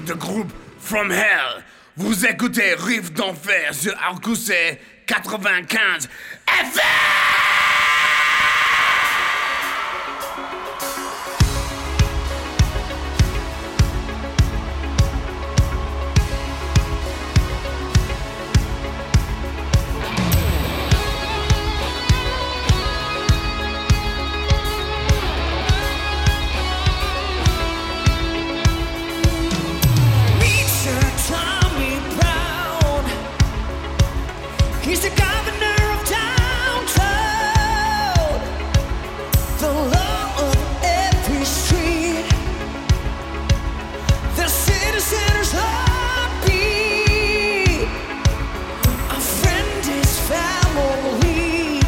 de groupe From Hell. Vous écoutez Riff d'Enfer sur RQC 95 FM. He's the governor of downtown, the law of every street, the citizen's heartbeat, a friend is family,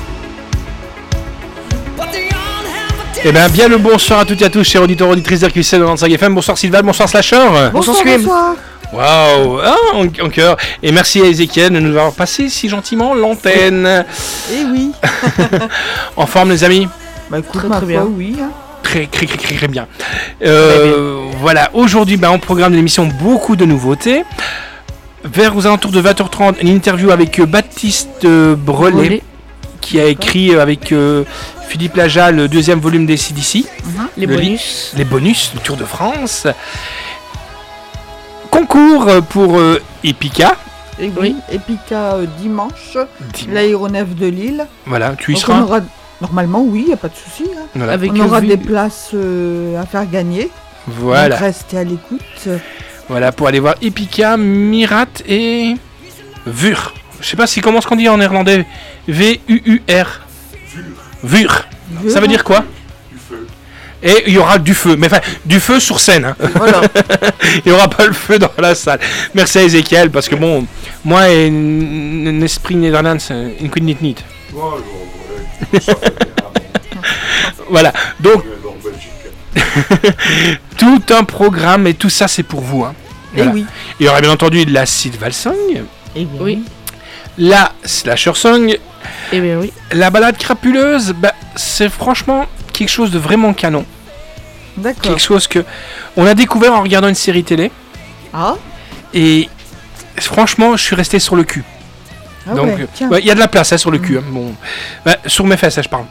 but they all have a Eh bien le bonsoir à toutes et à tous, chers auditeurs auditrices d'RQC 95 FM. Bonsoir Sylvain, bonsoir Slasher. Bonsoir Scream. Waouh, en cœur. Et merci à Ezekiel de nous avoir passé si gentiment l'antenne. Eh oui. En forme les amis? Bah écoute, très bien. Oui. Hein. Très bien. Voilà, aujourd'hui on programme l'émission beaucoup de nouveautés. Vers aux alentours de 20h30, une interview avec Baptiste Brelet, qui a écrit avec Philippe Laja le deuxième volume des CDC. Les bonus, le Tour de France. Concours pour Epica. Et oui, Epica dimanche, l'aéronef de Lille. Voilà, tu y donc seras. Normalement, oui, il n'y a pas de souci. Hein. Voilà. On aura des places à faire gagner. Voilà. Donc restez à l'écoute. Voilà, pour aller voir Epica, Mirat et Vur. Je sais pas si comment ce qu'on dit en néerlandais. V-U-U-R. Vur. Ça veut dire quoi? Et il y aura du feu, mais enfin du feu sur scène. Hein. Voilà. Il n'y aura pas le feu dans la salle. Merci à Ezekiel, parce que bon, moi, un esprit néerlandais, une coup de nit. Voilà, donc tout un programme et tout ça c'est pour vous. Hein. Voilà. Et oui. Il y aura bien entendu la Sylval Song. Et oui. La Slasher Song. Eh bien oui. La balade crapuleuse, c'est franchement quelque chose de vraiment canon. D'accord. Quelque chose que on a découvert en regardant une série télé. Ah. Et franchement, je suis resté sur le cul. Ah donc, il y a de la place sur le cul. Hein. Bon, sur mes fesses, je parle.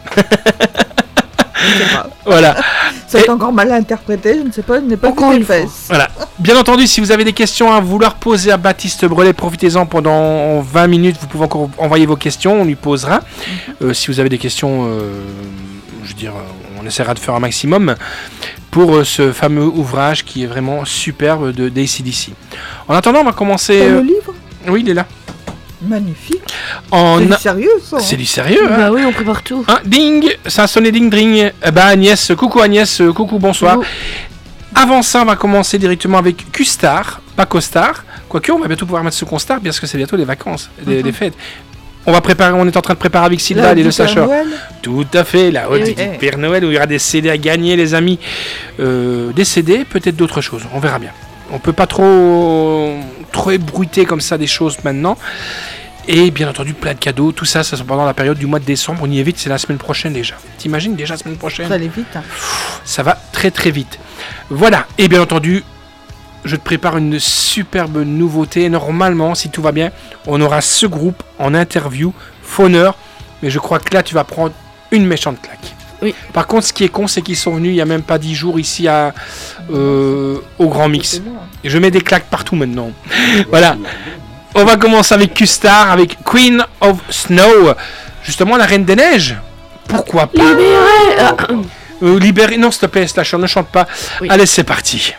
Voilà. C'est encore mal interprété, je ne sais pas, je n'ai pas vu les fesses. Voilà. Bien entendu, si vous avez des questions à vouloir poser à Baptiste Brelet, profitez-en pendant 20 minutes. Vous pouvez encore envoyer vos questions, on lui posera. Si vous avez des questions, je veux dire, on essaiera de faire un maximum pour ce fameux ouvrage qui est vraiment superbe de AC/DC. En attendant, on va commencer. Le livre ? Oui, il est là. Magnifique. C'est du sérieux, ça. C'est du sérieux. Bah oui, on prépare tout. Ding, ça a sonné ding ding. Agnès, coucou Agnès, coucou, bonsoir. Coucou. Avant ça, on va commencer directement avec Custar, pas Costar. Quoique, on va bientôt pouvoir mettre ce Constar, parce que c'est bientôt les vacances, les fêtes. On est en train de préparer avec Sylvain et le Slasher. Tout à fait, la haute du Père Noël où il y aura des CD à gagner, les amis. Des CD, peut-être d'autres choses, on verra bien. On peut pas trop ébruiter comme ça des choses maintenant. Et bien entendu, plein de cadeaux, tout ça, ça c'est pendant la période du mois de décembre. On y est vite, c'est la semaine prochaine déjà. T'imagines déjà la semaine prochaine? Ça allait vite. Hein. Ça va très très vite. Voilà, et bien entendu, je te prépare une superbe nouveauté. Normalement, si tout va bien, on aura ce groupe en interview, Fauneur. Mais je crois que là, tu vas prendre une méchante claque. Oui. Par contre, ce qui est con, c'est qu'ils sont venus il n'y a même pas 10 jours ici au Grand Mix. Et je mets des claques partout maintenant. Voilà. On va commencer avec Custar, avec Queen of Snow. Justement, la Reine des Neiges. Pourquoi pas? Libéré. Non, s'il te plaît, Slasher, ne chante pas. Oui. Allez, c'est parti.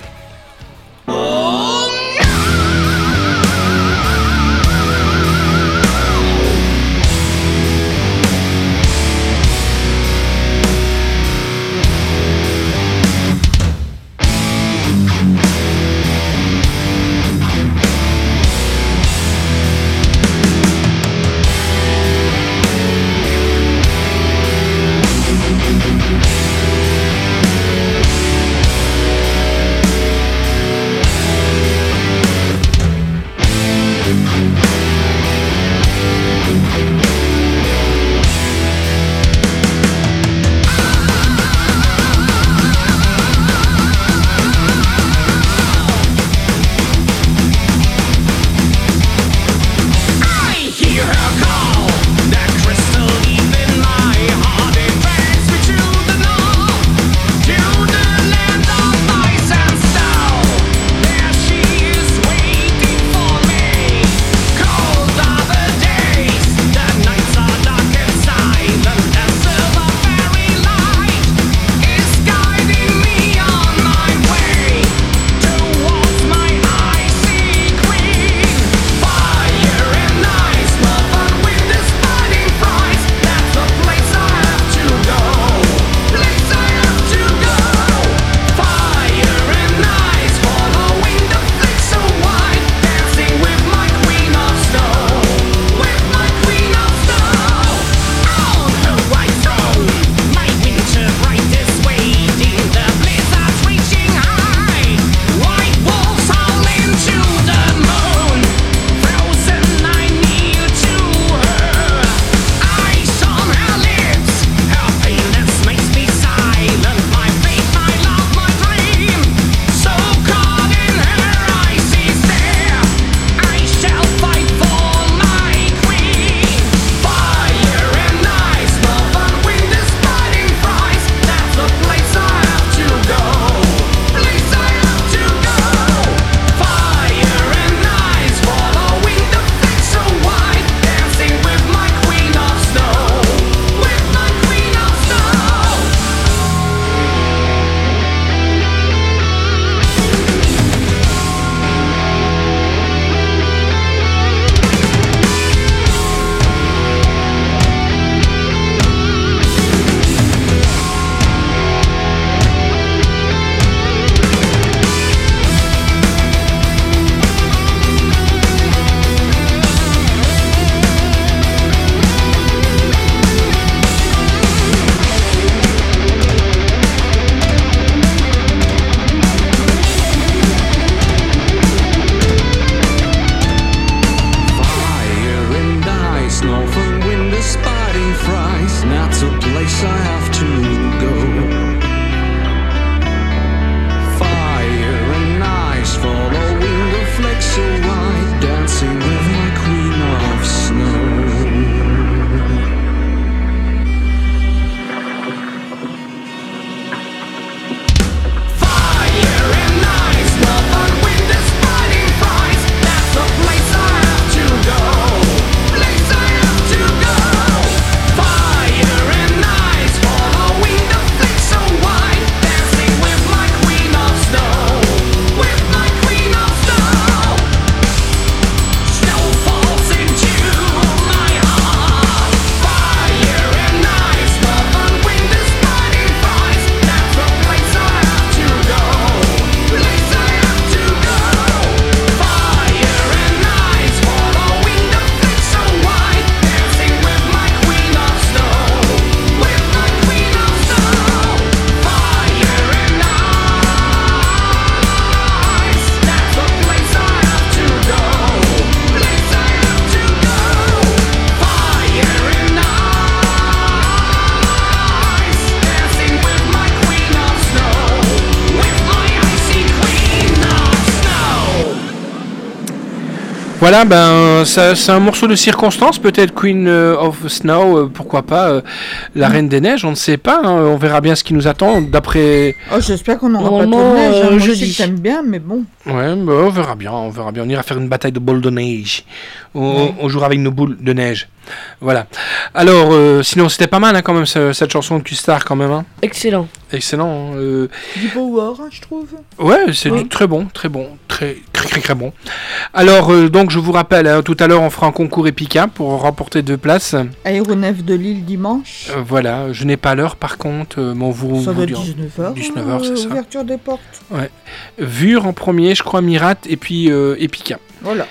Voilà, ben c'est un morceau de circonstance, peut-être Queen of Snow, pourquoi pas la Reine des Neiges, on ne sait pas, hein, on verra bien ce qui nous attend d'après. Oh, j'espère qu'on n'aura pas trop Normalement, de neige. Moi, je jeudi. sais que t'aimes bien, mais bon. Ouais, bah, on verra bien, on ira faire une bataille de boules de neige. On jouera avec nos boules de neige. Voilà. Alors, sinon c'était pas mal hein, quand même cette chanson de Q-Star quand même. Hein. Excellent. Excellent. Du power, hein, je trouve. Ouais, c'est Oui. du très bon, très bon. Alors, donc je vous rappelle, hein, tout à l'heure on fera un concours Epica pour remporter 2 places. Aéronef de Lille dimanche. Voilà, je n'ai pas l'heure par contre, mais on vous, Ça doit être dira. 19h. 19h, c'est ça. Ouverture des portes. Vure en premier, je crois Mirat et puis Epica. Voilà.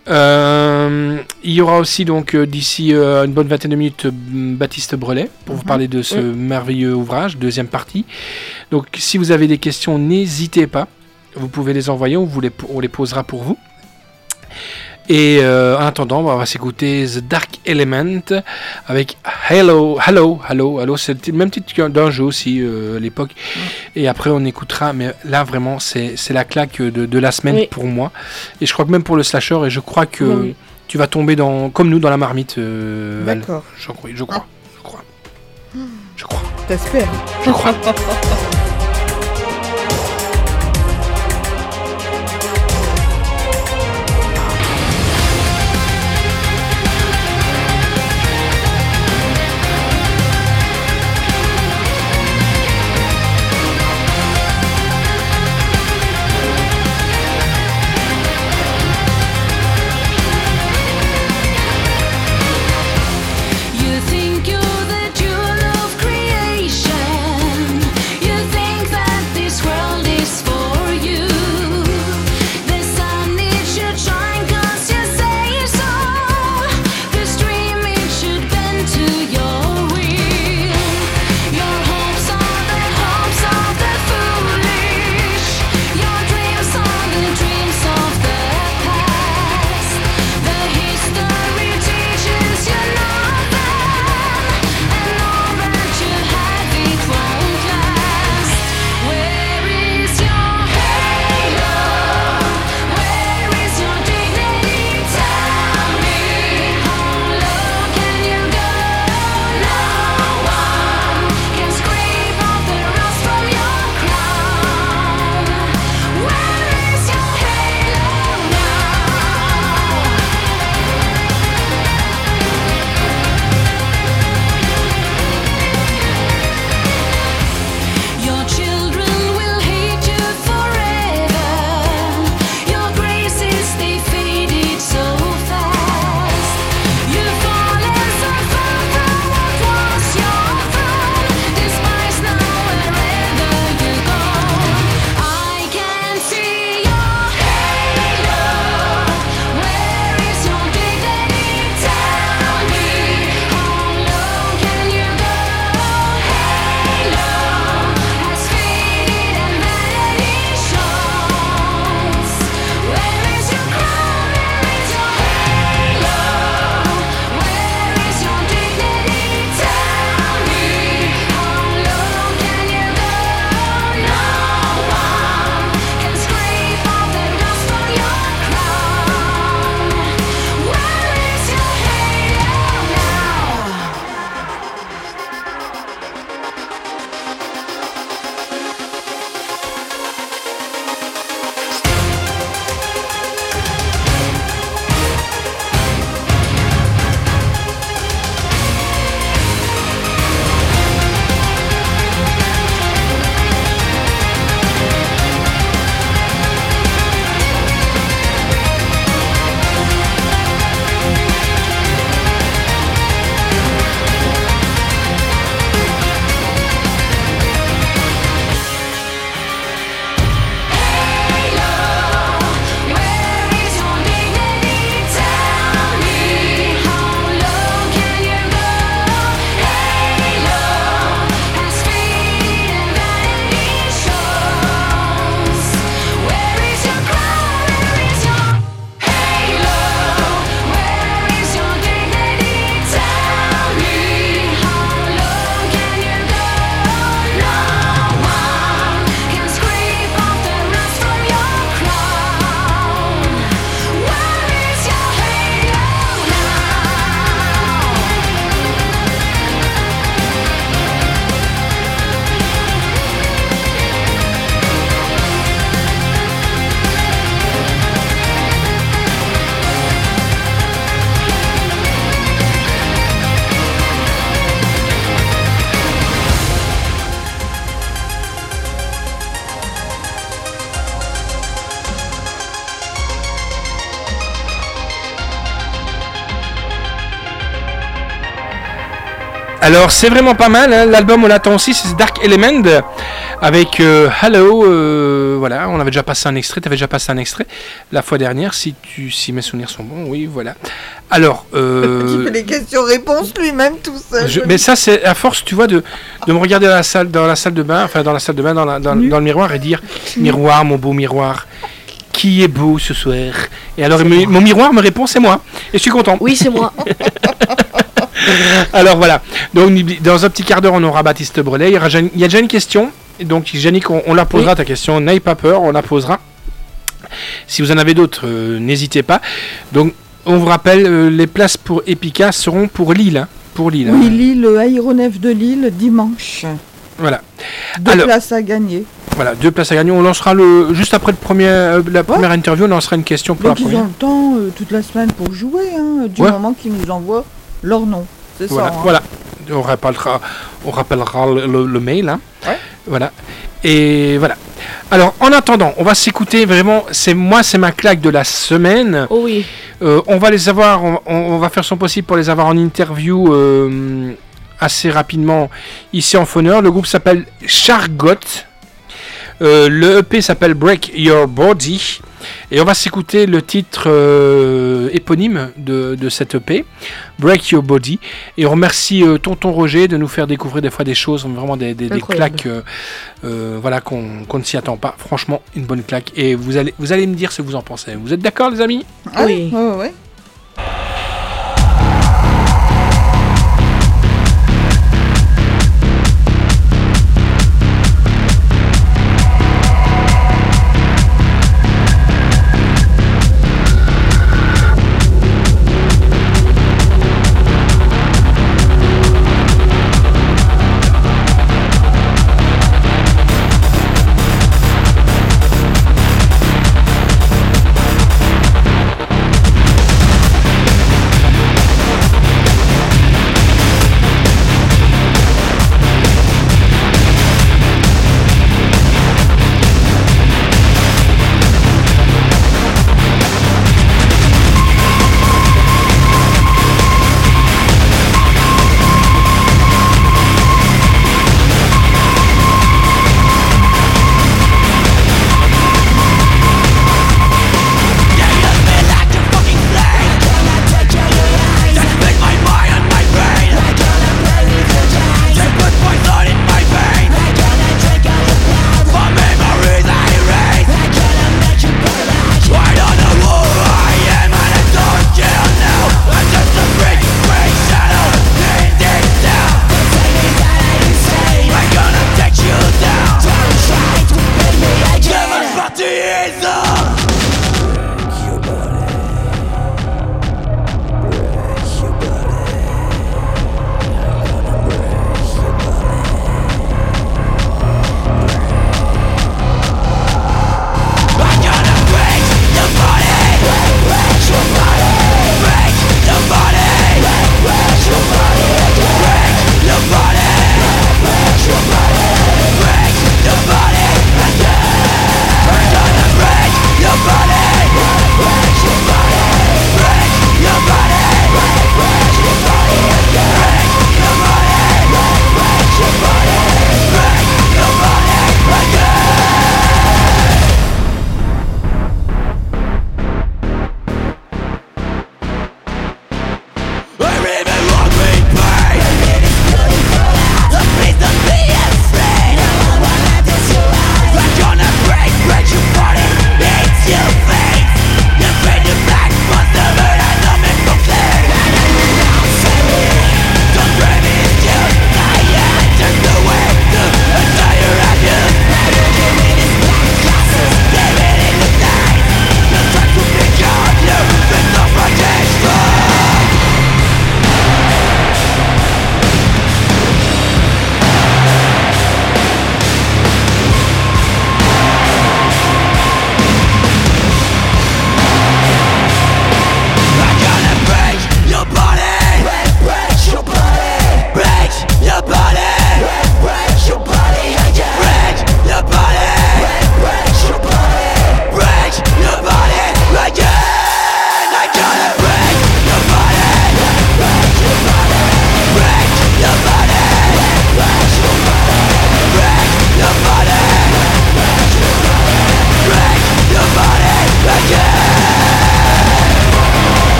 Il y aura aussi donc d'ici une bonne vingtaine de minutes Baptiste Brelet pour vous parler de ce merveilleux ouvrage, deuxième partie. Donc si vous avez des questions, n'hésitez pas, vous pouvez les envoyer, on les posera pour vous. Et en attendant, on va s'écouter The Dark Element avec Hello, c'est le même titre d'un jeu aussi à l'époque. Et après on écoutera, mais là vraiment c'est la claque de la semaine pour moi. Et je crois que même pour le slasher, et je crois que tu vas tomber comme nous dans la marmite. Val. D'accord. Je crois. T'espères. Je crois. You think you're the jewel of creation. You think Alors c'est vraiment pas mal, hein. L'album on l'attend aussi, c'est Dark Element avec Hello, voilà, on avait déjà passé un extrait, tu avais déjà passé un extrait la fois dernière, si mes souvenirs sont bons, oui voilà. Alors, Il fait les questions-réponses lui-même tout seul. mais ça c'est à force, tu vois, de me regarder dans la salle de bain, dans le miroir et dire miroir, mon beau miroir, qui est beau ce soir? Et alors mon miroir me répond c'est moi, et je suis content. Oui, c'est moi. Alors voilà, donc dans un petit quart d'heure on aura Baptiste Brelet, il y a déjà une question, donc Yannick on la posera, ta question, n'aie pas peur, on la posera. Si vous en avez d'autres, n'hésitez pas. Donc on vous rappelle, les places pour Epica seront pour Lille. Hein, Oui, Lille, aéronef de Lille, dimanche. Voilà. 2 places à gagner. Voilà, 2 places à gagner. On lancera juste après la première interview, on lancera une question pour donc la première. ils ont le temps toute la semaine pour jouer, hein, du moment qu'ils nous envoient leur nom. C'est voilà, ça. Hein. Voilà. On rappellera le mail. Hein. Ouais. Voilà. Et voilà. Alors, en attendant, on va s'écouter vraiment. C'est ma claque de la semaine. Oh oui. On va les avoir. On va faire son possible pour les avoir en interview assez rapidement ici en Fauneur. Le groupe s'appelle Chargot. Le EP s'appelle Break Your Body. Et on va s'écouter le titre éponyme de cet EP, Break Your Body. Et on remercie Tonton Roger de nous faire découvrir des fois des choses, vraiment des claques voilà, qu'on ne s'y attend pas. Franchement, une bonne claque. Et vous allez me dire ce que vous en pensez. Vous êtes d'accord, les amis? Oui. Ouais.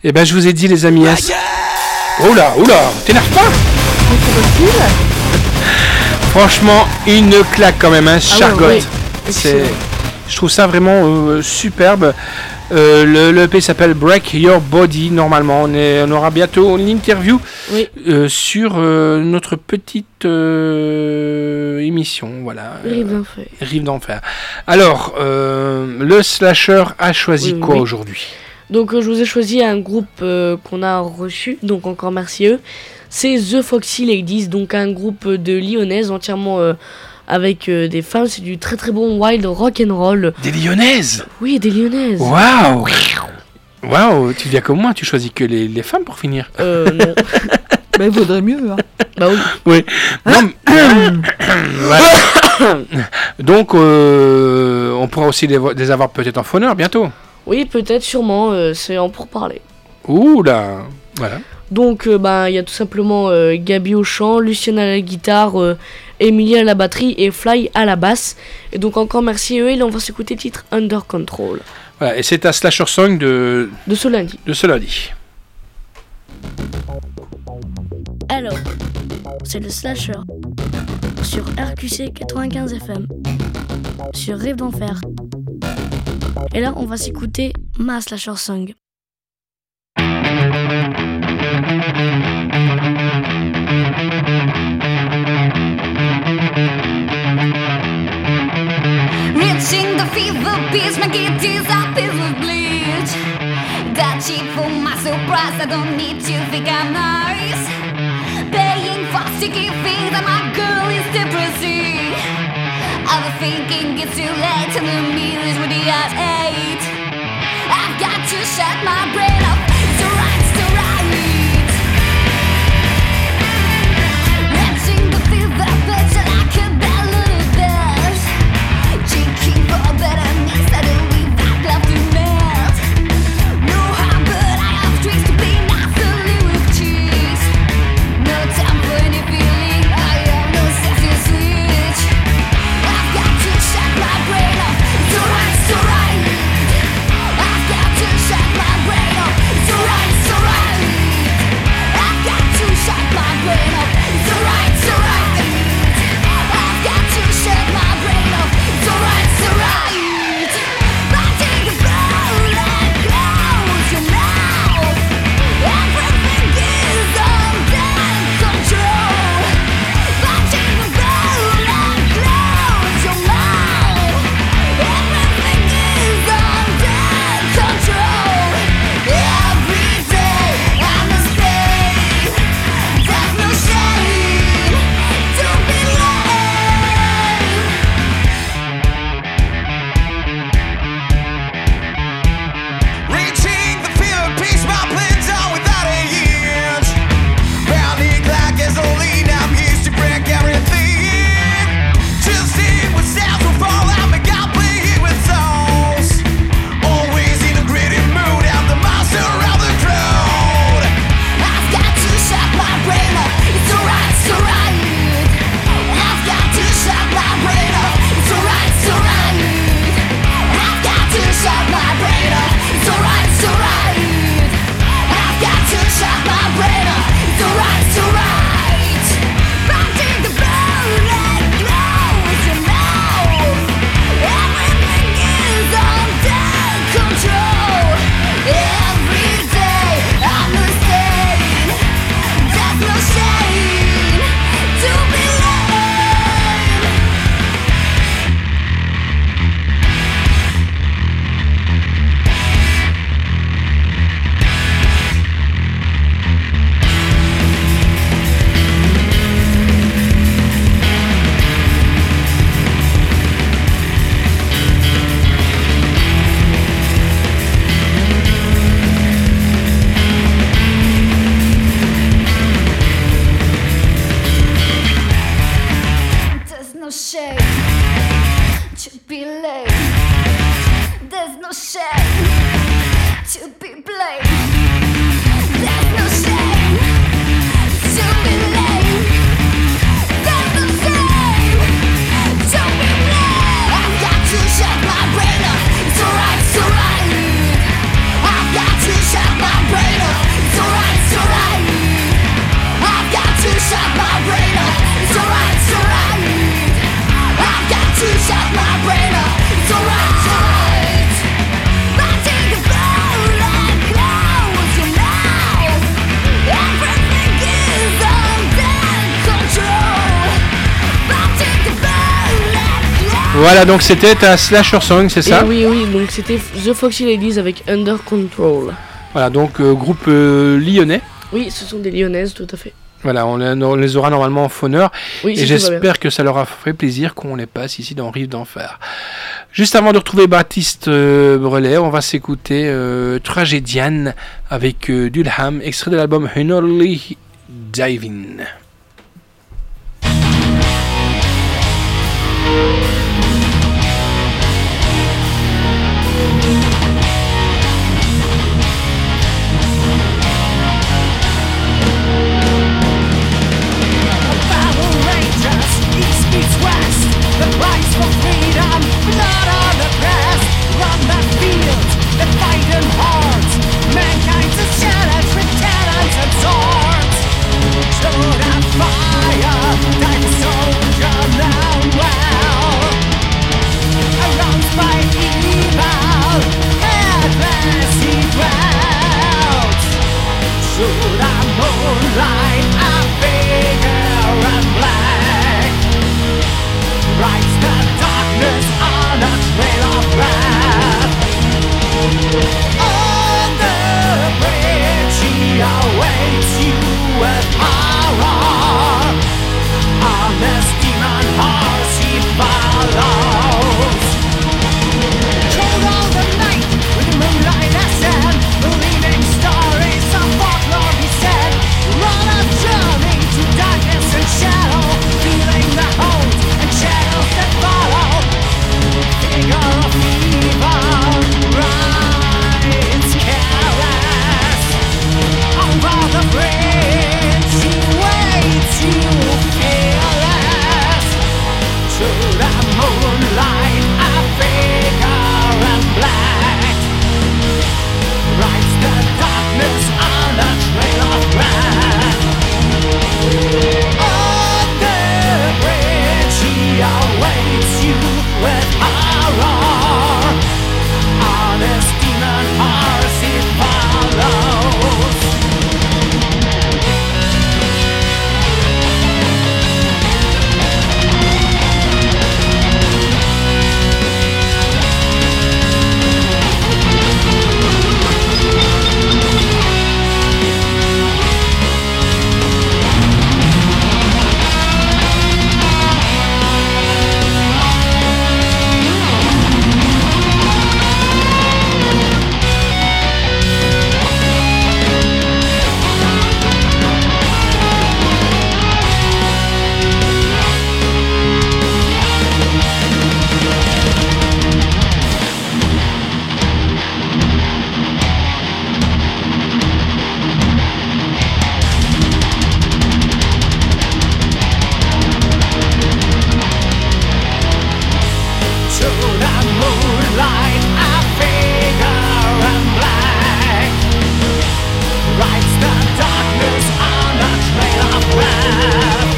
Eh ben, je vous ai dit, les amis. Oula, t'énerve pas. Franchement, une claque quand même, hein, Chargotte. ouais. Je trouve ça vraiment superbe. Le EP s'appelle Break Your Body. Normalement, on aura bientôt une interview sur notre petite émission. Voilà. Rive d'enfer. Alors, le slasher a choisi quoi aujourd'hui ? Donc, je vous ai choisi un groupe qu'on a reçu. Donc, encore merci eux. C'est The Foxy Ladies, donc un groupe de lyonnaises entièrement avec des femmes. C'est du très très bon wild rock and roll. Des lyonnaises ? Oui, des lyonnaises. Waouh ! Tu viens comme moi, tu choisis que les femmes pour finir. Non. Il vaudrait mieux. Hein. Bah oui. Oui. Non, voilà. Donc, on pourra aussi les avoir peut-être en fauneur bientôt. Oui, peut-être, sûrement. C'est en pourparler. Ouh là. Voilà. Donc, il y a tout simplement Gabi au chant, Lucienne à la guitare, Emilie à la batterie et Fly à la basse. Et donc, encore merci à eux. Et là, on va s'écouter le titre Under Control. Voilà, et c'est un slasher song de ce lundi. Alors, c'est le slasher sur RQC 95 FM, sur Rive d'Enfer. Et là, on va s'écouter ma slasher song. Reaching the fever pitch, my kid is a piece of bleach. That's it for my surprise, I don't need to think I'm nice. Paying for sticky things and my girl is depressing. I was thinking it's too late and the meal is ready at 8. I've got to shut my brain off, it's alright, it's alright. Reaching the fever pitch like a bad little bitch. Drinking for better needs, I don't leave that love to melt. No harm, but I have tricks to be naturally with cheese. No time for any feeling, I am no sassy switch. I've got to shut my brain off, it's alright, it's alright. I've got to shut my brain off, it's alright, it's alright. I've got to shut my brain off, it's alright, it's alright. I've got to shut my brain off, it's alright, it's alright. But take a blow and close your mouth. Everything is under control. But take a blow and close your mouth. Everything is under control. Every day I'm a slave. There's no shame to be lame. Reaching the fever pitch, my plans are without a hinge. Pounding like gasoline, I'm used to break everything. Just seeing what sounds will fall out, make I play it with songs. Always in a gritty mood, I'm the monster of the crowd. I've got to shut my brain off, it's alright, it's alright. I've got to shut my brain off, it's alright, it's alright. I've got to shut my brain off, it's alright, it's alright. I've got to shut my brain off, it's alright, it's alright. But take the blow and close your mouth. Everything is under control. Every day I'm the same. There's no shame to be lame. There's no shame to be late. There's no shame to be blamed. There's no shame to be late. There's no shame to be blamed. I've got to shut my brain off, it's alright, it's alright. I've got to shut my brain Voilà, donc c'était un slasher song, c'est ça? Et oui, donc c'était The Foxy Ladies avec Under Control. Voilà, donc groupe lyonnais. Oui, ce sont des lyonnaises, tout à fait. Voilà, on les aura normalement en fauneur. Oui, Et si tout va bien. j'espère que ça leur a fait plaisir qu'on les passe ici dans Rive d'Enfer. Juste avant de retrouver Baptiste Brelet, on va s'écouter Tragédienne avec Dulham, extrait de l'album Hunterly Diving. The price for freedom, blood on the breast. Run the field, the fighting hordes. Mankind's a challenge with cannons and swords. To the fire, died a soldier now well. Around by evil, headless he dwells. To the moonlight, a figure and black. Rides the darkness on a trail of wrath. On the bridge he awaits you with horror. On this demon horse he follows. Cold all the night with the moonlight ascend. Believing stories of folklore he said. Run a journey to darkness and shadow. Feeling the holes and shadows that follow. Figure of evil rides careless. Over the bridge he waits you fearless. To the moonlight a figure in black rides the darkness on a trail of wrath. On the bridge he awaits you with horror. On his demon horse he follows. To the moonlight, a figure in black rides the darkness on a trail of wrath.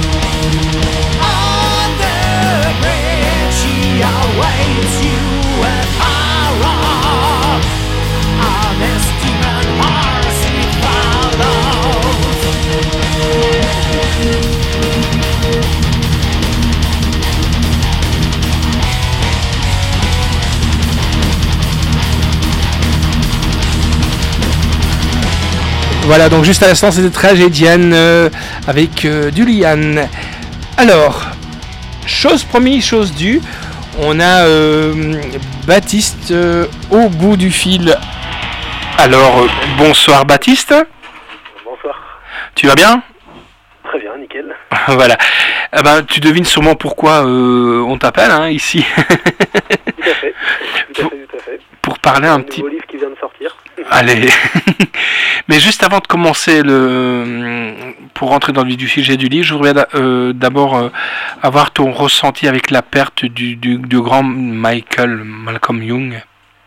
On the bridge he awaits you with horror. On his demon horse he follows. Voilà, donc juste à l'instant, c'était Tragédienne avec Dulian. Alors, chose promise, chose due, on a Baptiste au bout du fil. Alors, bonsoir Baptiste. Bonsoir. Tu vas bien? Très bien, nickel. Voilà. Eh ben, tu devines sûrement pourquoi on t'appelle hein, ici. Tout à fait. Tout à fait. Pour parler un petit... nouveau livre qui vient de sortir. Allez. Mais juste avant de commencer pour rentrer dans le vif du sujet du livre, je voudrais d'abord avoir ton ressenti avec la perte du grand Malcolm Young.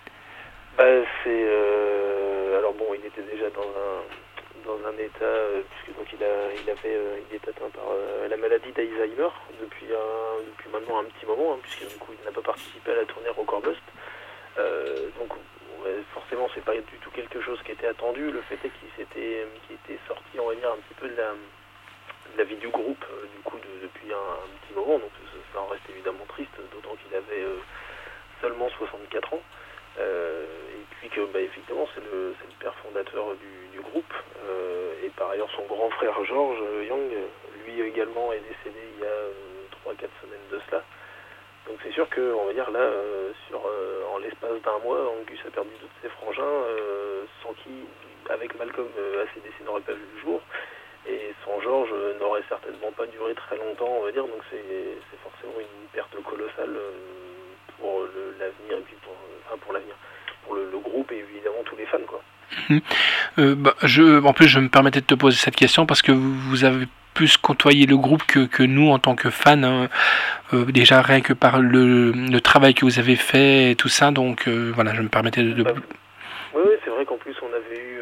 Alors bon, il était déjà dans un état puisque donc il est atteint par la maladie d'Alzheimer depuis maintenant un petit moment, hein, puisque du coup il n'a pas participé à la tournée Rock'n'Bust. Donc forcément c'est pas du tout quelque chose qui était attendu. Le fait est qu'il était sorti, on va dire, un petit peu de la vie du groupe du coup depuis un petit moment, donc c'est ça en reste évidemment triste, d'autant qu'il avait seulement 64 ans. Et puis que effectivement c'est le père fondateur du groupe. Et par ailleurs son grand frère George Young, lui également est décédé il y a 3-4 semaines de cela. Donc c'est sûr que, on va dire là, en l'espace d'un mois, Angus a perdu deux de ses frangins, sans qui, avec Malcolm, ACDC n'aurait pas vu le jour, et sans George n'aurait certainement pas duré très longtemps, on va dire. Donc c'est forcément une perte colossale pour l'avenir, et puis pour l'avenir, pour le groupe et évidemment tous les fans, quoi. En plus, je me permettais de te poser cette question parce que vous avez plus côtoyé le groupe que nous en tant que fans, hein. Déjà rien que par le travail que vous avez fait et tout ça, donc voilà, je me permettais de... Oui, c'est vrai qu'en plus on avait eu...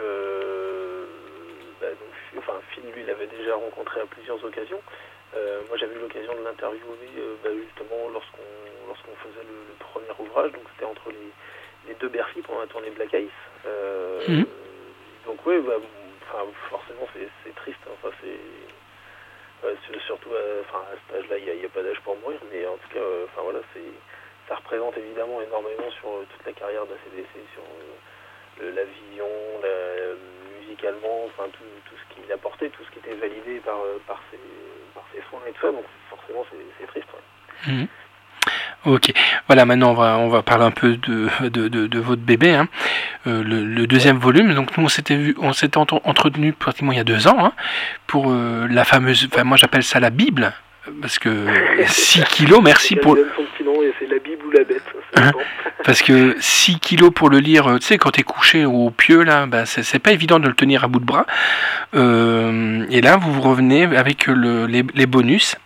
Phil, lui, l'avait déjà rencontré à plusieurs occasions. Moi j'avais eu l'occasion de l'interviewer justement lorsqu'on faisait le premier ouvrage, donc c'était entre les deux Bercy pendant la tournée Black Ice. Donc oui, forcément c'est triste, enfin c'est surtout à cet âge-là, il n'y a pas d'âge pour mourir, mais en tout cas ça représente évidemment énormément sur toute la carrière d'ACDC, sur la vision, musicalement, enfin tout ce qu'il apportait, tout ce qui était validé par ses soins et tout ça, donc forcément c'est triste. Ouais. Ok, voilà, maintenant on va parler un peu de votre bébé, hein. Le deuxième volume. Donc nous on s'était entretenu pratiquement il y a 2 ans, hein, pour la fameuse, moi j'appelle ça la Bible, parce que 6 kilos, merci pour... Son petit nom, et c'est la Bible ou la bête, hein, parce que 6 kilos pour le lire, tu sais, quand t'es couché au pieu là, c'est pas évident de le tenir à bout de bras, et là vous revenez avec les bonus.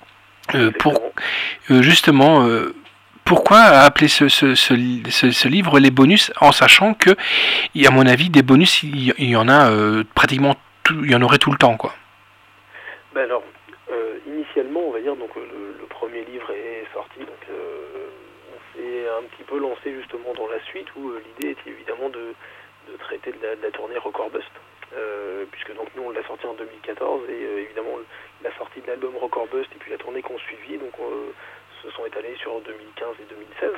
Justement, pourquoi appeler ce livre les bonus, en sachant que, à mon avis, des bonus, il y en a pratiquement il y en aurait tout le temps, quoi. Alors, initialement, on va dire, donc le premier livre est sorti, donc on s'est un petit peu lancé justement dans la suite, où l'idée était évidemment de traiter de la tournée Record Bust. Puisque donc nous on l'a sorti en 2014 et évidemment la sortie de l'album Record Bust et puis la tournée qu'on suivit donc se sont étalés sur 2015 et 2016.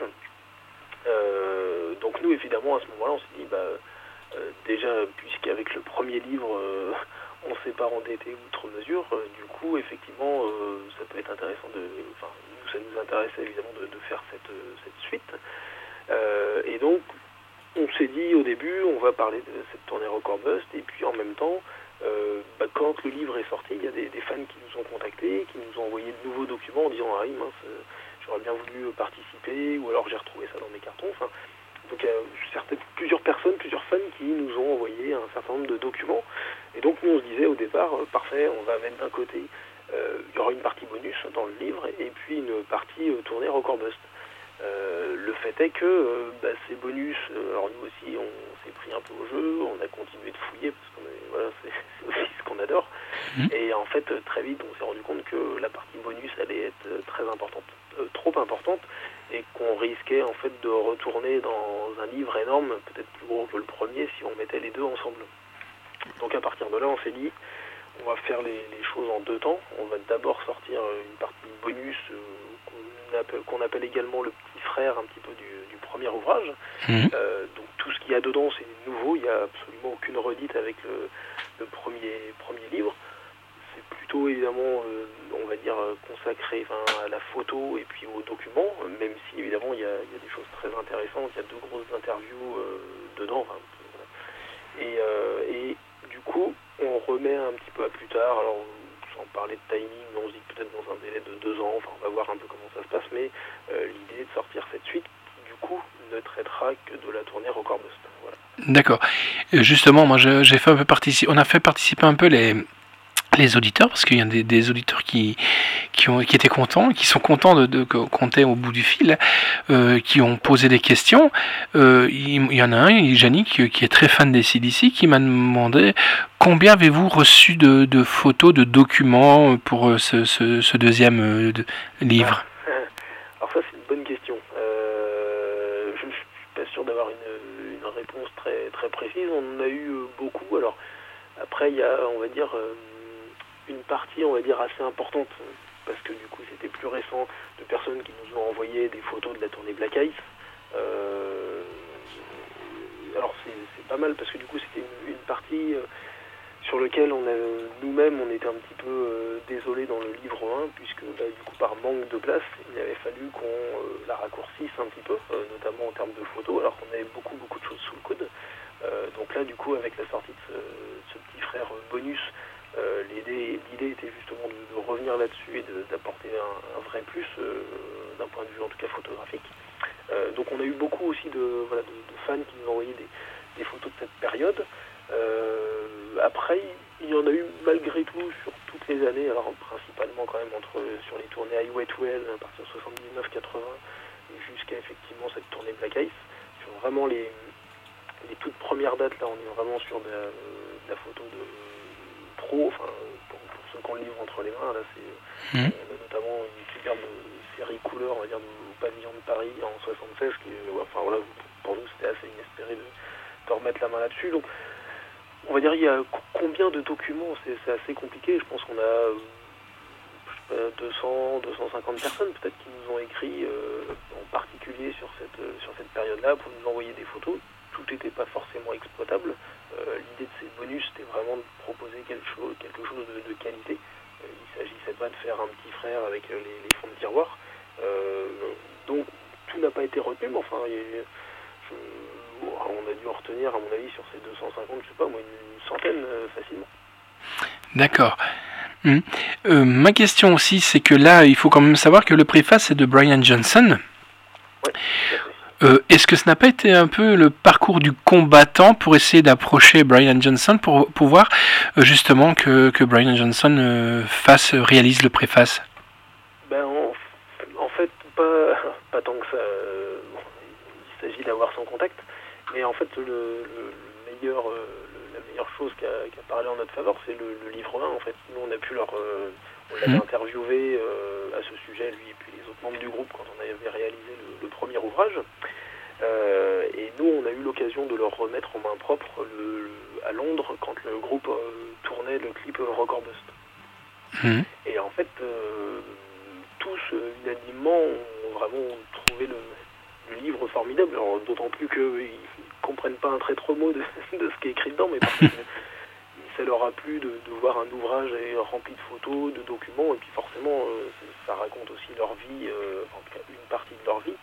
Donc nous évidemment à ce moment-là on s'est dit déjà puisqu'avec le premier livre on s'est pas endetté outre mesure, du coup effectivement ça peut être intéressant ça nous intéressait évidemment de faire cette suite, et donc on s'est dit au début, on va parler de cette tournée Record Bust, et puis en même temps, quand le livre est sorti, il y a des fans qui nous ont contactés, qui nous ont envoyé de nouveaux documents en disant « Ah oui, mince, j'aurais bien voulu participer » ou alors « J'ai retrouvé ça dans mes cartons ». Enfin, donc il y a plusieurs personnes, plusieurs fans qui nous ont envoyé un certain nombre de documents. Et donc nous on se disait au départ, parfait, on va mettre d'un côté, il y aura une partie bonus dans le livre, et puis une partie tournée Record Bust. Le fait est que ces bonus, alors nous aussi on s'est pris un peu au jeu, on a continué de fouiller parce que c'est aussi ce qu'on adore, et en fait très vite on s'est rendu compte que la partie bonus allait être très importante, trop importante, et qu'on risquait en fait de retourner dans un livre énorme, peut-être plus gros que le premier si on mettait les deux ensemble. Donc à partir de là on s'est dit on va faire les choses en 2 temps. On va d'abord sortir une partie bonus qu'on appelle également le petit frère un petit peu du premier ouvrage. Donc tout ce qu'il y a dedans c'est nouveau, il n'y a absolument aucune redite avec le premier livre. C'est plutôt évidemment on va dire consacré à la photo et puis aux documents, même si évidemment il y a des choses très intéressantes, il y a 2 grosses interviews dedans, et du coup on remet un petit peu à plus tard, alors sans parler de timing, on se dit peut-être dans un délai de 2 ans, enfin on va voir un peu comment ça se passe, mais l'idée est de sortir cette suite qui du coup ne traitera que de la tournée Record Bust. Voilà. D'accord. Justement, moi j'ai fait un peu on a fait participer un peu les auditeurs, parce qu'il y a des auditeurs qui étaient contents, qui sont contents de compter au bout du fil, qui ont posé des questions. Il y en a un, Yannick, qui est très fan des CDC, qui m'a demandé combien avez-vous reçu de photos, de documents pour ce deuxième livre. Alors ça c'est une bonne question. Je ne suis pas sûr d'avoir une réponse très, très précise. On en a eu beaucoup. Alors après il y a, on va dire, une partie, on va dire, assez importante parce que du coup c'était plus récent, de personnes qui nous ont envoyé des photos de la tournée Black Ice. Alors c'est pas mal parce que du coup c'était une partie sur laquelle nous-mêmes on était un petit peu désolés dans le livre 1 puisque du coup par manque de place il avait fallu qu'on la raccourcisse un petit peu, notamment en termes de photos, alors qu'on avait beaucoup de choses sous le coude. Donc là du coup avec la sortie de ce petit frère bonus, l'idée était justement de revenir là-dessus et d'apporter un vrai plus d'un point de vue en tout cas photographique. Donc on a eu beaucoup aussi de fans qui nous ont envoyé des photos de cette période. Après, il y en a eu malgré tout sur toutes les années, alors principalement quand même sur les tournées I Wet Well à partir de 79-80 jusqu'à effectivement cette tournée Black Ice. Sur vraiment les toutes premières dates, là on est vraiment sur de la photo de pro, enfin pour ceux qui ont le livre entre les mains, là c'est on a notamment une superbe série couleur, on va dire, au pavillon de Paris en 76, qui enfin voilà, pour nous c'était assez inespéré de remettre la main là-dessus. Donc on va dire, il y a combien de documents, c'est assez compliqué. Je pense qu'on a 200-250 personnes peut-être qui nous ont écrit, en particulier sur cette période-là, pour nous envoyer des photos. Tout n'était pas forcément exploitable. L'idée de ces bonus, c'était vraiment de proposer quelque chose de qualité. Il s'agissait pas de faire un petit frère avec les fonds de tiroir. Donc tout n'a pas été retenu, mais enfin on a dû en retenir, à mon avis, sur ces 250, je sais pas, moi, une centaine facilement. D'accord. Ma question aussi, c'est que là, il faut quand même savoir que le préface est de Brian Johnson. Ouais, tout à fait. Est-ce que ce n'a pas été un peu le parcours du combattant pour essayer d'approcher Brian Johnson pour pouvoir justement que Brian Johnson réalise le préface? Ben en fait, pas tant que ça. Il s'agit d'avoir son contact. Mais en fait, la meilleure chose qui a parlé en notre faveur, c'est le livre 1. En fait, nous, on a pu on l'avait interviewé à ce sujet, lui et puis les autres membres du groupe, quand on avait réalisé le premier ouvrage. Et nous, on a eu l'occasion de leur remettre en main propre à Londres quand le groupe tournait le clip Rock or Bust. Et en fait, tous unanimement ont vraiment trouvé le livre formidable, alors d'autant plus qu'ils comprennent pas un traître mot de ce qui est écrit dedans, mais parce que ça leur a plu de voir un ouvrage rempli de photos, de documents, et puis forcément ça raconte aussi leur vie, en tout cas une partie de leur vie,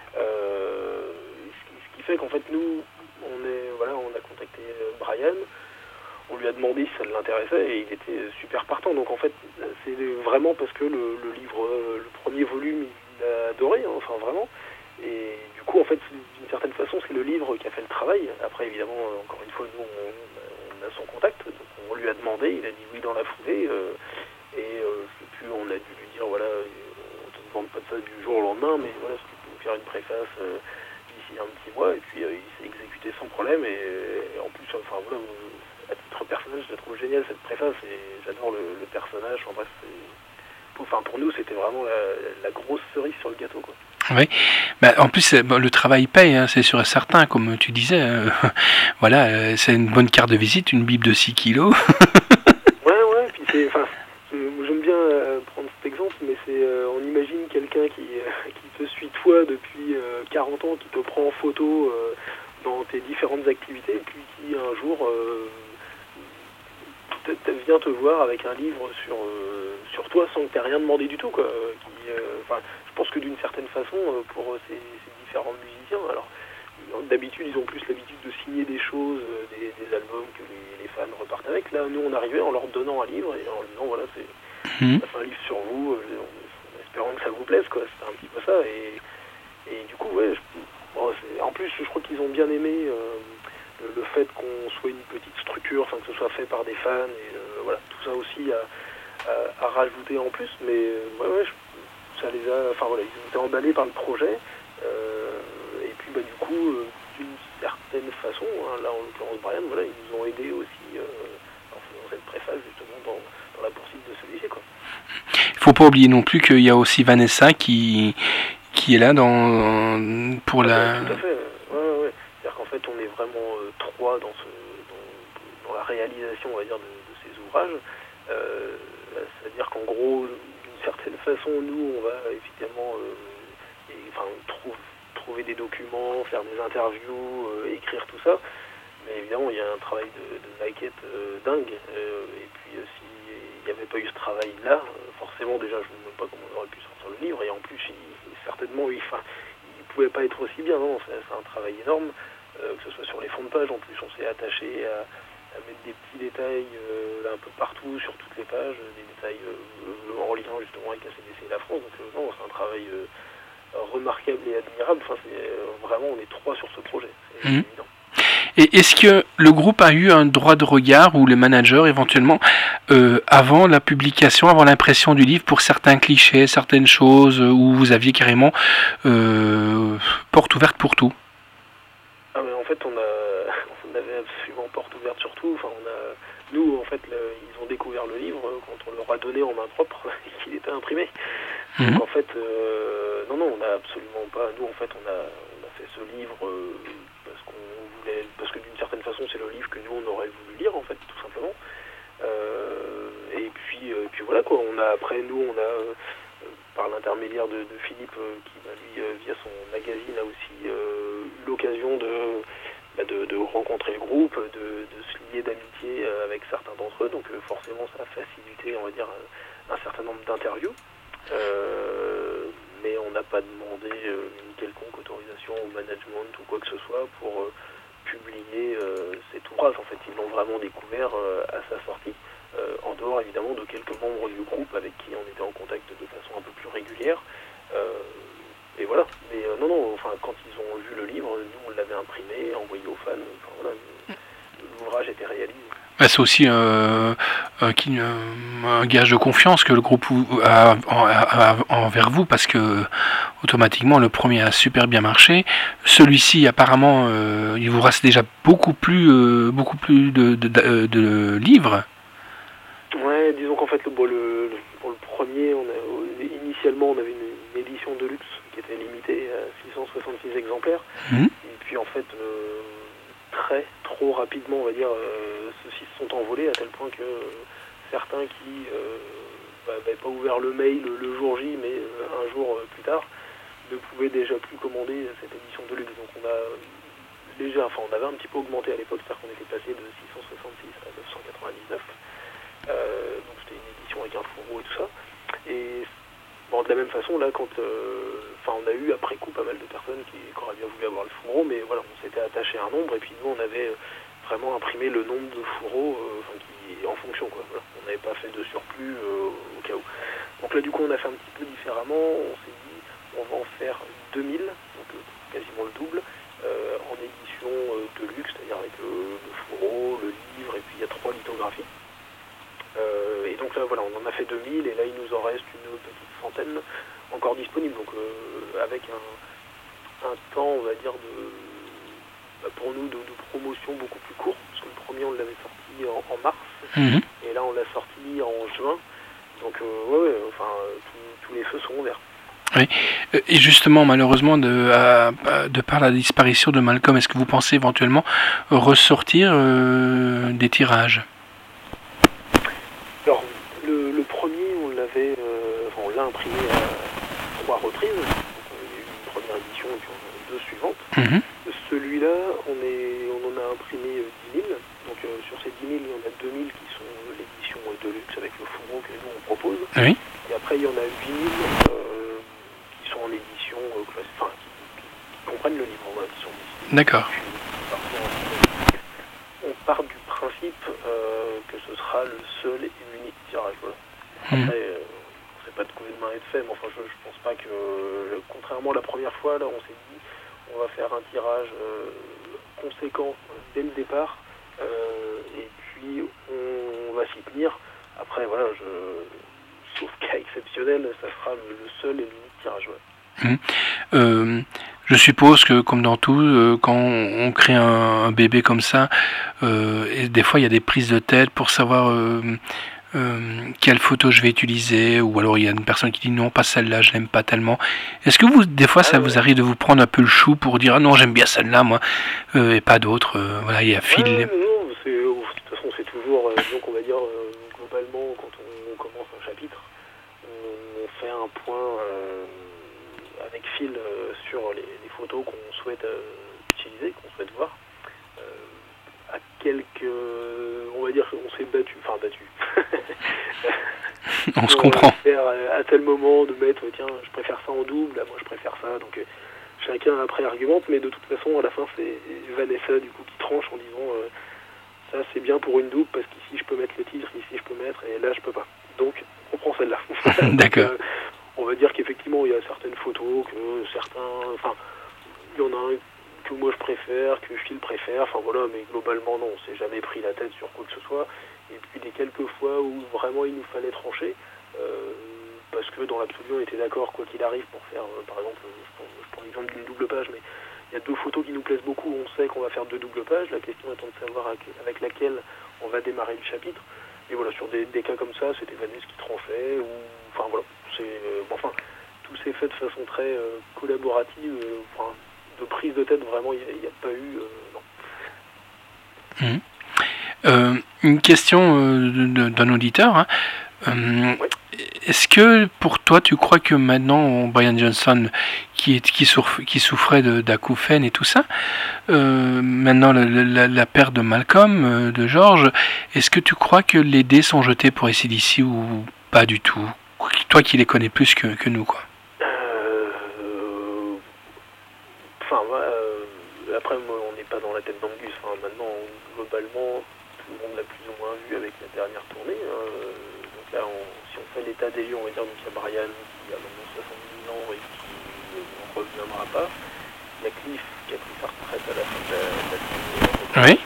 ce qui fait qu'en fait nous on a contacté Brian, on lui a demandé si ça l'intéressait et il était super partant. Donc en fait c'est vraiment parce que le livre, le premier volume, il a adoré, hein, enfin vraiment. Et du coup, en fait, d'une certaine façon, c'est le livre qui a fait le travail. Après, évidemment, encore une fois, nous, on a son contact. Donc, on lui a demandé, il a dit oui dans la foulée. Je sais plus, on a dû lui dire, voilà, on te demande pas de ça du jour au lendemain, mais voilà, si tu peux nous faire une préface d'ici un petit mois. Et puis, il s'est exécuté sans problème. Et en plus, enfin, voilà, à titre personnel, je la trouve géniale, cette préface. Et j'adore le personnage. En bref, pour nous, c'était vraiment la grosse cerise sur le gâteau, quoi. Oui, en plus le travail paye, hein, c'est sûr et certain, comme tu disais. Voilà, c'est une bonne carte de visite, une bible de 6 kilos. ouais, puis j'aime bien prendre cet exemple, mais on imagine quelqu'un qui te suit toi depuis 40 ans, qui te prend en photo dans tes différentes activités, et puis qui un jour vient te voir avec un livre sur toi sans que tu aies rien demandé du tout, quoi. Je pense que d'une certaine façon, pour ces différents musiciens, alors d'habitude ils ont plus l'habitude de signer des choses, des albums que les fans repartent avec. Là, nous on arrivait en leur donnant un livre et en leur disant voilà, c'est un livre sur vous, en espérant que ça vous plaise, quoi. C'était un petit peu ça. Et du coup, ouais, en plus je crois qu'ils ont bien aimé le fait qu'on soit une petite structure, enfin que ce soit fait par des fans, et voilà, tout ça aussi à rajouter en plus, mais ouais, ça les a, enfin voilà, ils ont été emballés par le projet, et puis du coup, d'une certaine façon, hein, là en l'occurrence Brian, voilà, ils nous ont aidés aussi en faisant cette préface justement dans la poursuite de celui-ci, quoi. Il faut pas oublier non plus qu'il y a aussi Vanessa qui est là pour la... Tout à fait, ouais. C'est-à-dire qu'en fait on est vraiment trois dans la réalisation, on va dire, de ces ouvrages. C'est-à-dire qu'en gros, d'une certaine façon, nous, on va évidemment trouver des documents, faire des interviews, écrire tout ça. Mais évidemment, il y a un travail de maquette dingue. Et puis, s'il n'y avait pas eu ce travail-là, forcément, déjà, je ne sais même pas comment on aurait pu sortir le livre. Et en plus, certainement, il ne pouvait pas être aussi bien. Non, c'est un travail énorme, que ce soit sur les fonds de page. En plus, on s'est attaché à mettre des petits détails un peu partout, sur toutes les pages, des détails en lien justement avec ACDC et la France. Donc, non, c'est un travail remarquable et admirable. Enfin, vraiment, on est 3 sur ce projet. C'est évident. Et est-ce que le groupe a eu un droit de regard, ou le manager éventuellement, avant la publication, avant l'impression du livre, pour certains clichés, certaines choses, où vous aviez carrément porte ouverte pour tout? Mais en fait, on avait absolument porte ouverte sur tout. Enfin, nous, en fait, ils ont découvert le livre quand on leur a donné en main propre et qu'il était imprimé. Donc en fait, non, on n'a absolument pas. Nous, en fait, on a fait ce livre parce que d'une certaine façon, c'est le livre que nous on aurait voulu lire, en fait, tout simplement. Et puis voilà quoi. Nous, on a par l'intermédiaire de Philippe, qui lui, via son magazine, a aussi eu l'occasion de rencontrer le groupe, de se lier d'amitié avec certains d'entre eux. Donc forcément, ça a facilité, on va dire, un certain nombre d'interviews. Mais on n'a pas demandé une quelconque autorisation au management ou quoi que ce soit pour publier cet ouvrage. En fait, ils l'ont vraiment découvert à sa sortie, en dehors évidemment de quelques membres du groupe avec qui on était en contact de façon un peu plus régulière. Et voilà. Mais enfin, quand ils ont vu le livre, nous on l'avait imprimé, envoyé aux fans. Enfin, voilà, l'ouvrage était réalisé. C'est aussi un gage de confiance que le groupe a envers vous, parce que automatiquement le premier a super bien marché. Celui-ci, apparemment, il vous reste déjà beaucoup plus de livres. Ouais, disons qu'en fait pour le premier, initialement on avait une édition de luxe qui était limitée à 666 exemplaires. Et puis en fait, trop rapidement, on va dire, ceux-ci se sont envolés à tel point que certains qui n'avaient pas ouvert le mail le jour J, mais un jour plus tard, ne pouvaient déjà plus commander cette édition de luxe. Donc on avait un petit peu augmenté à l'époque, c'est-à-dire qu'on était passé de 666 à 999. Donc c'était une édition avec un fourreau et tout ça. Et bon, de la même façon, là, on a eu après coup pas mal de personnes qui auraient bien voulu avoir le fourreau, mais voilà, on s'était attaché à un nombre, et puis nous on avait vraiment imprimé le nombre de fourreaux qui en fonction, quoi. Voilà. On n'avait pas fait de surplus au cas où. Donc là, du coup, on a fait un petit peu différemment. On s'est dit, on va en faire 2000, donc quasiment le double, en édition de luxe, c'est-à-dire avec le fourreau, le livre, et puis il y a 3 lithographies. Et donc là, voilà, on en a fait 2000, et là, il nous en reste une petite centaine encore disponible. Donc avec un temps, on va dire, pour nous, de promotion beaucoup plus court, parce que le premier, on l'avait sorti en mars, et là, on l'a sorti en juin. Donc, tous les feux sont ouverts. Oui, et justement, malheureusement, de par la disparition de Malcolm, est-ce que vous pensez éventuellement ressortir des tirages? Alors, le premier, on l'a imprimé à 3 reprises. Donc, il y a eu une première édition et puis on a eu 2 suivantes. Celui-là, on en a imprimé 10 000. Donc, sur ces 10 000, il y en a 2 000 qui sont l'édition de luxe avec le fourreau que nous on propose. Oui. Et après, il y en a 8 000 qui sont en édition qui comprennent le livre. Voilà, qui sont D'accord. On part du principe que ce sera le seul et unique tirage. Voilà. Après, on sait pas de combien de mains est fait, mais enfin, je pense pas que, contrairement à la première fois, là, on s'est dit, on va faire un tirage conséquent dès le départ, et puis on va s'y tenir. Après, voilà, sauf cas exceptionnel, ça sera le seul et l'unique tirage. Ouais. Je suppose que, comme dans tout, quand on crée un bébé comme ça, et des fois il y a des prises de tête pour savoir quelle photo je vais utiliser, ou alors il y a une personne qui dit non, pas celle-là, je l'aime pas tellement. Est-ce que des fois ça vous arrive de vous prendre un peu le chou pour dire ah non, j'aime bien celle-là moi, et pas d'autres, voilà, il y a fil. Non, de toute façon c'est toujours, donc on va dire globalement quand on commence un chapitre, fait un point avec Phil sur les photos qu'on souhaite utiliser, qu'on souhaite voir. À quelques... on va dire qu'on s'est battu. On se comprend. Faire à tel moment de mettre, tiens, je préfère ça en double, moi je préfère ça, donc chacun après argumente, mais de toute façon à la fin c'est Vanessa du coup qui tranche en disant ça c'est bien pour une double parce qu'ici je peux mettre le titre, ici je peux mettre, et là je peux pas. Donc on prend celle-là. D'accord. Donc, on va dire qu'effectivement il y a certaines photos que certains, enfin il y en a un que moi je préfère, que Phil préfère, enfin voilà, mais globalement non, on s'est jamais pris la tête sur quoi que ce soit. Et puis les quelques fois où vraiment il nous fallait trancher, parce que dans l'absolu on était d'accord quoi qu'il arrive pour faire, par exemple, je prends l'exemple d'une double page, mais il y a 2 photos qui nous plaisent beaucoup, on sait qu'on va faire 2 doubles pages, la question étant de savoir avec laquelle on va démarrer le chapitre. Et voilà, sur des cas comme ça, c'était Vanessa qui tranchait, ou enfin voilà, c'est enfin tout s'est fait de façon très collaborative, enfin de prise de tête vraiment il n'y a pas eu non. Une question d'un auditeur. Hein. Oui. Est-ce que pour toi, tu crois que maintenant, Brian Johnson, qui souffrait d'acouphènes et tout ça, maintenant la perte de Malcolm, de George, est-ce que tu crois que les dés sont jetés pour AC/DC ou pas du tout? Toi qui les connais plus que nous, quoi. Enfin, après, moi, on n'est pas dans la tête d'Angus. Enfin, maintenant, globalement, tout le monde l'a plus ou moins vu avec la dernière tournée. Donc là, si on fait l'état des lieux, on va dire, donc il y a Brian qui a maintenant 70 ans et qui ne reviendra pas. Il y a Cliff qui a pris sa retraite à la fin de la tournée. Oui.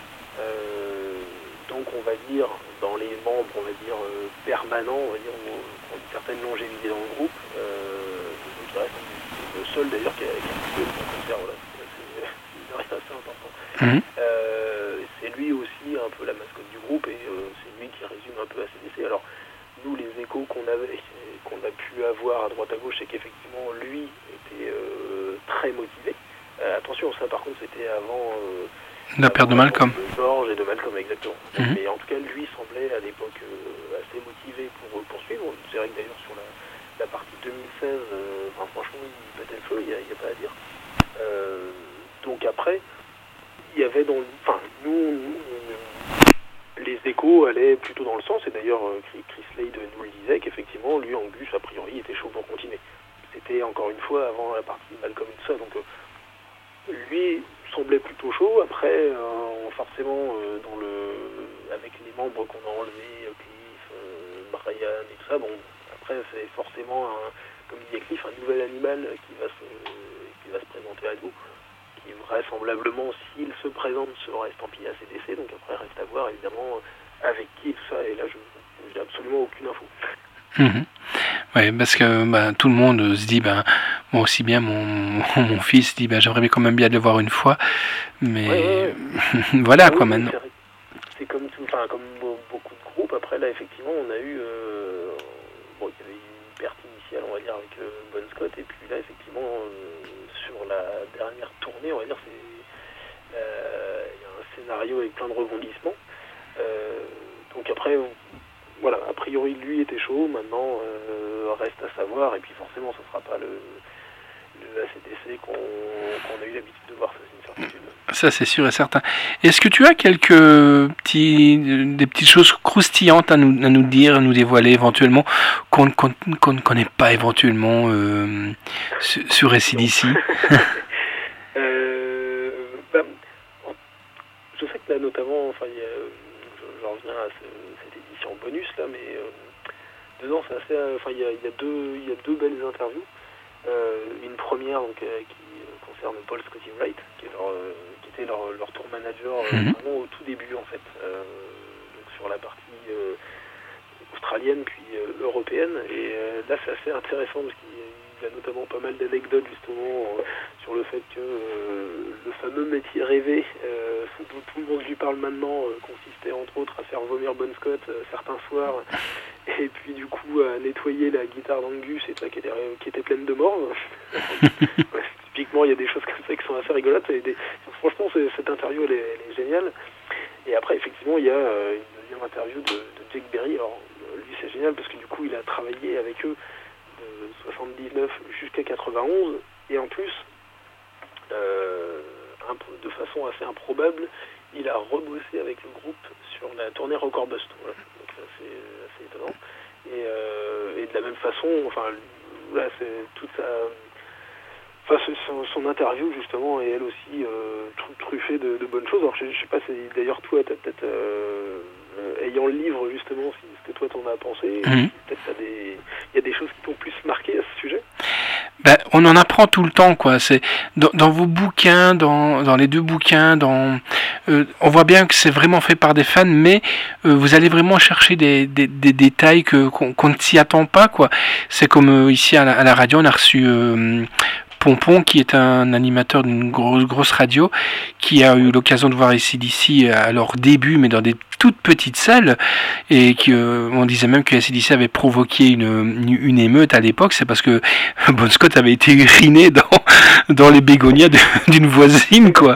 Donc on va dire, dans les membres, on va dire, permanents, on va dire, qui ont une certaine longévité dans le groupe. Donc il reste le seul d'ailleurs qui a quitté le concert, voilà. C'est assez important. C'est lui aussi un peu la mascotte du groupe et c'est lui qui résume un peu AC/DC. Alors nous les échos qu'on avait, qu'on a pu avoir à droite à gauche, c'est qu'effectivement lui était très motivé. Attention, ça par contre c'était avant la perte de Malcolm. De George et de Malcolm, exactement. Mais en tout cas lui semblait à l'époque assez motivé pour poursuivre. C'est vrai que d'ailleurs sur la partie 2016, franchement il pétait le feu, il n'y a pas à dire. Donc après, il y avait nous, les échos allaient plutôt dans le sens, et d'ailleurs Chris Slade nous le disait, qu'effectivement, lui, Angus, a priori, était chaud pour continuer. C'était encore une fois avant la partie Malcolm et tout ça, donc lui semblait plutôt chaud. Après, forcément, avec les membres qu'on a enlevés, Cliff, Brian et tout ça, bon, après, c'est forcément, comme disait Cliff, un nouvel animal qui va se présenter à nous, qui vraisemblablement, s'il se présente, sera estampillé AC/DC. Donc après, reste à voir évidemment avec qui, tout ça. Et là, je n'ai absolument aucune info. Oui, parce que tout le monde se dit, moi aussi bien, mon fils dit, j'aimerais quand même bien le voir une fois, mais voilà quoi maintenant. C'est comme comme beaucoup de groupes. Après là, effectivement, on a eu, il y avait une perte initiale, on va dire, avec Bon Scott, et puis là, effectivement, sur la dernière tournée, on va dire, il y a un scénario avec plein de rebondissements. Donc après, voilà, a priori lui était chaud, maintenant reste à savoir, et puis forcément ce sera pas le AC/DC qu'on a eu l'habitude de voir, ça c'est une certitude. Ça c'est sûr et certain. Est-ce que tu as des petites choses croustillantes à nous dire, à nous dévoiler éventuellement, qu'on ne connaît pas éventuellement sur AC/DC? Je sais que là notamment, j'en reviens à cette édition bonus là, mais dedans c'est assez, il y a deux belles interviews. Une première donc qui concerne Paul Scotty Wright, qui était leur tour manager vraiment au tout début en fait, donc sur la partie australienne puis européenne, et là c'est assez intéressant parce qu'il y a notamment pas mal d'anecdotes justement sur le fait que le fameux métier rêvé dont tout le monde lui parle maintenant consistait entre autres à faire vomir Bon Scott certains soirs, et puis du coup à nettoyer la guitare d'Angus et ça qui était pleine de morve. Typiquement il y a des choses comme ça qui sont assez rigolotes, et franchement cette interview elle est géniale. Et après effectivement il y a une deuxième interview de Jake Berry. Alors lui c'est génial parce que du coup il a travaillé avec eux 79 jusqu'à 91, et en plus, de façon assez improbable, il a rebossé avec le groupe sur la tournée Record Bust. Voilà. Donc c'est assez étonnant. Et de la même façon, enfin, là, c'est toute sa... Enfin, son interview, justement, est elle aussi truffée de bonnes choses. Alors, je sais pas si, d'ailleurs, toi, t'as peut-être, ayant le livre, justement, ce que toi t'en as pensé, peut-être il y a des choses qui t'ont plus marqué à ce sujet. Ben, on en apprend tout le temps, quoi. C'est dans vos bouquins, dans les deux bouquins, on voit bien que c'est vraiment fait par des fans, mais vous allez vraiment chercher des détails qu'on ne s'y attend pas, quoi. C'est comme ici à la radio, on a reçu Pompon, qui est un animateur d'une grosse radio, qui a eu l'occasion de voir AC/DC à leur début, mais dans des toutes petites salles, et on disait même que AC/DC avait provoqué une émeute à l'époque. C'est parce que Bon Scott avait été uriné dans les bégonias d'une voisine, quoi.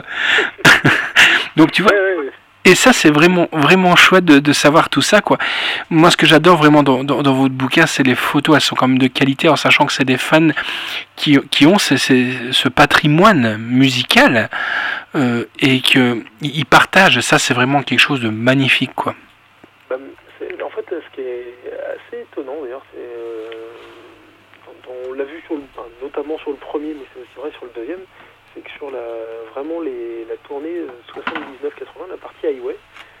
Donc tu vois. Et ça, c'est vraiment, vraiment chouette de savoir tout ça, quoi. Moi, ce que j'adore vraiment dans votre bouquin, c'est les photos. Elles sont quand même de qualité, en sachant que c'est des fans qui ont ce patrimoine musical et qu'ils partagent. Ça, c'est vraiment quelque chose de magnifique, quoi. En fait, ce qui est assez étonnant, d'ailleurs, c'est quand on l'a vu notamment sur le premier, mais c'est aussi vrai sur le deuxième, c'est que sur vraiment la tournée 79-80, la partie highway,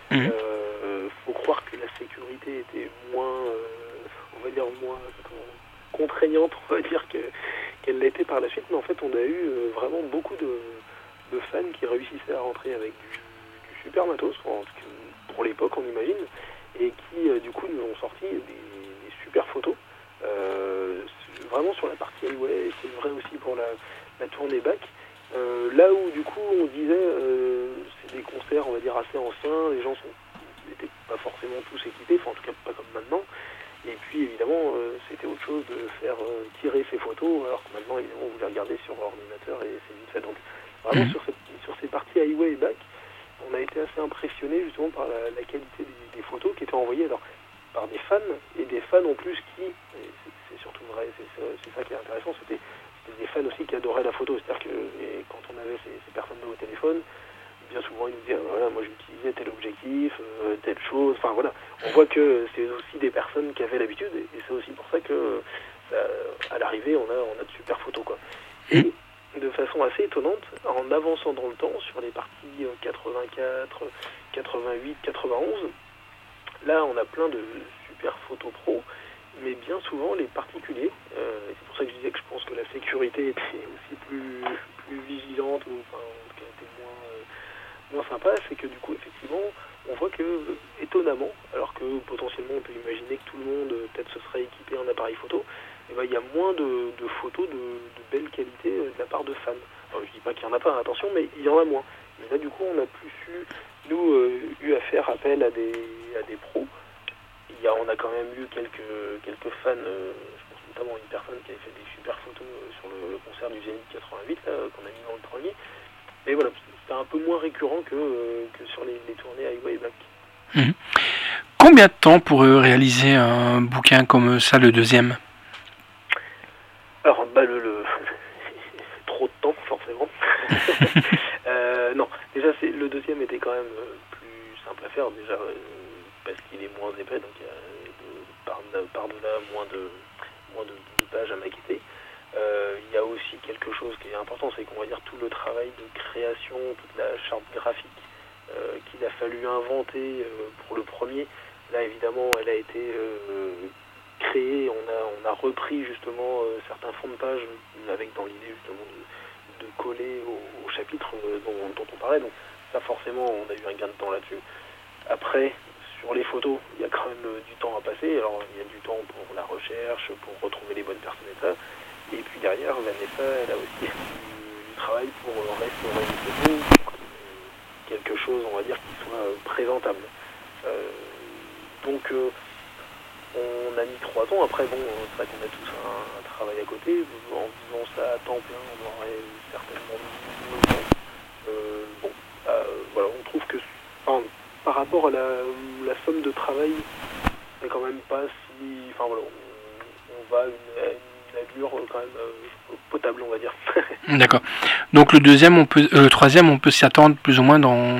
faut croire que la sécurité était moins, on va dire moins contraignante, on va dire, qu'elle l'a été par la suite. Mais en fait, on a eu vraiment beaucoup de fans qui réussissaient à rentrer avec du super matos, pour l'époque, on imagine, et qui du coup nous ont sorti des super photos. Vraiment sur la partie highway, et c'est vrai aussi pour la tournée back. Là où du coup on disait c'est des concerts, on va dire, assez anciens, les gens n'étaient pas forcément tous équipés, enfin en tout cas pas comme maintenant, et puis évidemment c'était autre chose de faire tirer ces photos, alors que maintenant évidemment vous les regardez sur ordinateur et c'est vite fait. Donc vraiment sur ces parties highway et back, on a été assez impressionné justement par la qualité des photos qui étaient envoyées alors par des fans, et des fans en plus qui, et c'est surtout vrai, c'est ça qui est intéressant, c'était des fans aussi qui adoraient la photo. C'est-à-dire que quand on avait ces personnes-là au téléphone, bien souvent ils nous disaient voilà, moi j'utilisais tel objectif, telle chose, enfin voilà. On voit que c'est aussi des personnes qui avaient l'habitude, et c'est aussi pour ça que à l'arrivée on a de super photos, quoi. Et de façon assez étonnante, en avançant dans le temps, sur les parties 84, 88, 91, là on a plein de super photos pro, mais bien souvent les particuliers, c'est pour ça que je disais que je pense que la sécurité était aussi plus vigilante, ou enfin en tout cas était moins sympa, c'est que du coup effectivement on voit que étonnamment, alors que potentiellement on peut imaginer que tout le monde peut-être se serait équipé en appareil photo, et ben il y a moins de photos de belle qualité de la part de fans. Alors je dis pas qu'il y en a pas, attention, mais il y en a moins. Mais là du coup on a plus eu à faire appel à des pros. On a quand même eu quelques fans, je pense notamment une personne qui avait fait des super photos sur le concert du Zénith 88 là, qu'on a mis dans le premier. Mais voilà, c'était un peu moins récurrent que sur les tournées highway et back. Combien de temps pour réaliser un bouquin comme ça, le deuxième? Alors, trop de temps, forcément. Non, déjà, le deuxième était quand même plus simple à faire, déjà, parce qu'il est moins épais, donc il y a par-delà moins de pages à maqueter. Il y a aussi quelque chose qui est important, c'est qu'on va dire tout le travail de création, toute la charte graphique qu'il a fallu inventer pour le premier. Là, évidemment, elle a été créée, on a repris justement certains fonds de page avec dans l'idée justement de coller au chapitre dont on parlait. Donc ça, forcément, on a eu un gain de temps là-dessus. Après, sur les photos, il y a quand même du temps à passer. Alors, il y a du temps pour la recherche, pour retrouver les bonnes personnes et ça. Et puis derrière, Vanessa, elle a aussi du travail pour restaurer les photos, quelque chose, on va dire, qui soit présentable. Donc, on a mis 3 ans. Après, bon, c'est vrai qu'on a tous un travail à côté. En faisant ça à temps plein, on aurait certainement mis moins de temps. Voilà, on trouve que par rapport à la somme de travail, c'est quand même pas si... Enfin voilà, on va à une allure quand même potable, on va dire. D'accord. Donc le troisième, on peut s'y attendre plus ou moins dans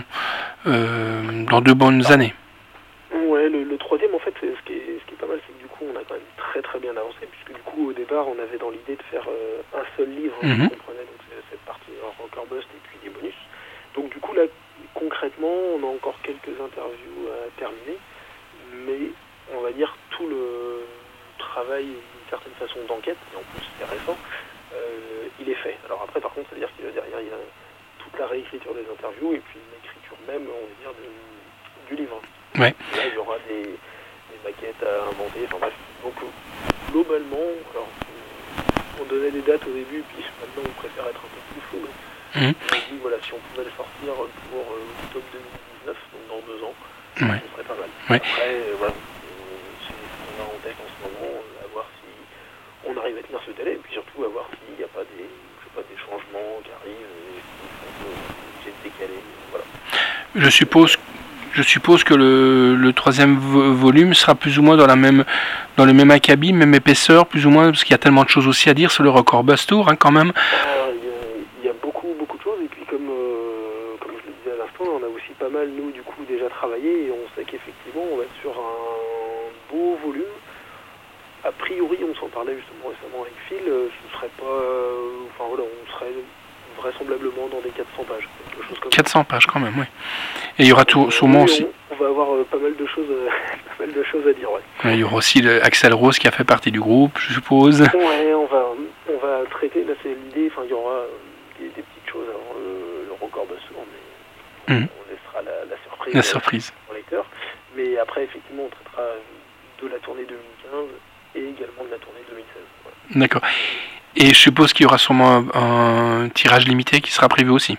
2 bonnes années. Ouais, le troisième, en fait, ce qui est pas mal, c'est que du coup, on a quand même très très bien avancé, puisque du coup, au départ, on avait dans l'idée de faire un seul livre, qui comprenait donc cette partie Rocker Bust et puis des bonus. Donc du coup, là, concrètement, on a encore quelques interviews à terminer, mais on va dire tout le travail, d'une certaine façon, d'enquête, et en plus c'est récent, il est fait. Alors après, par contre, ça veut dire que derrière, il y a toute la réécriture des interviews, et puis l'écriture même, on va dire, du livre. Ouais. Là, il y aura des maquettes à inventer, enfin bref. Donc, globalement, alors, on donnait des dates au début, puis maintenant, on préfère être un peu plus flou, mais on a dit, voilà, si on pouvait le sortir pour octobre 2019, donc dans 2 ans, ce serait pas mal. Ouais. Après, voilà, c'est ce qu'on a en tête en ce moment, à voir si on arrive à tenir ce délai, et puis surtout à voir s'il n'y a pas des changements qui arrivent, et qui font que j'ai décalé, voilà. Je suppose que le troisième volume sera plus ou moins dans le même acabit, même épaisseur, plus ou moins, parce qu'il y a tellement de choses aussi à dire sur le Record Bust Tour, quand même. Il y a beaucoup de choses, et puis comme je le disais à l'instant, on a aussi pas mal, nous, du coup, déjà travaillé, et on sait qu'effectivement, on va être sur un beau volume. A priori, on s'en parlait justement récemment avec Phil, ce serait pas... Enfin voilà, on serait vraisemblablement dans des 400 pages, quelque chose comme 400 pages quand même, oui. Et il y aura sûrement aussi... On va avoir pas mal de choses à dire, ouais. Il y aura aussi Axel Rose qui a fait partie du groupe, je suppose. Ouais, on va traiter, là c'est l'idée, enfin il y aura des petites choses avant le record de sourd, mais on laissera la surprise. La surprise. Au lecteur. Mais après, effectivement, on traitera de la tournée 2015 et également de la tournée 2016. Voilà. D'accord. Et je suppose qu'il y aura sûrement un tirage limité qui sera prévu aussi.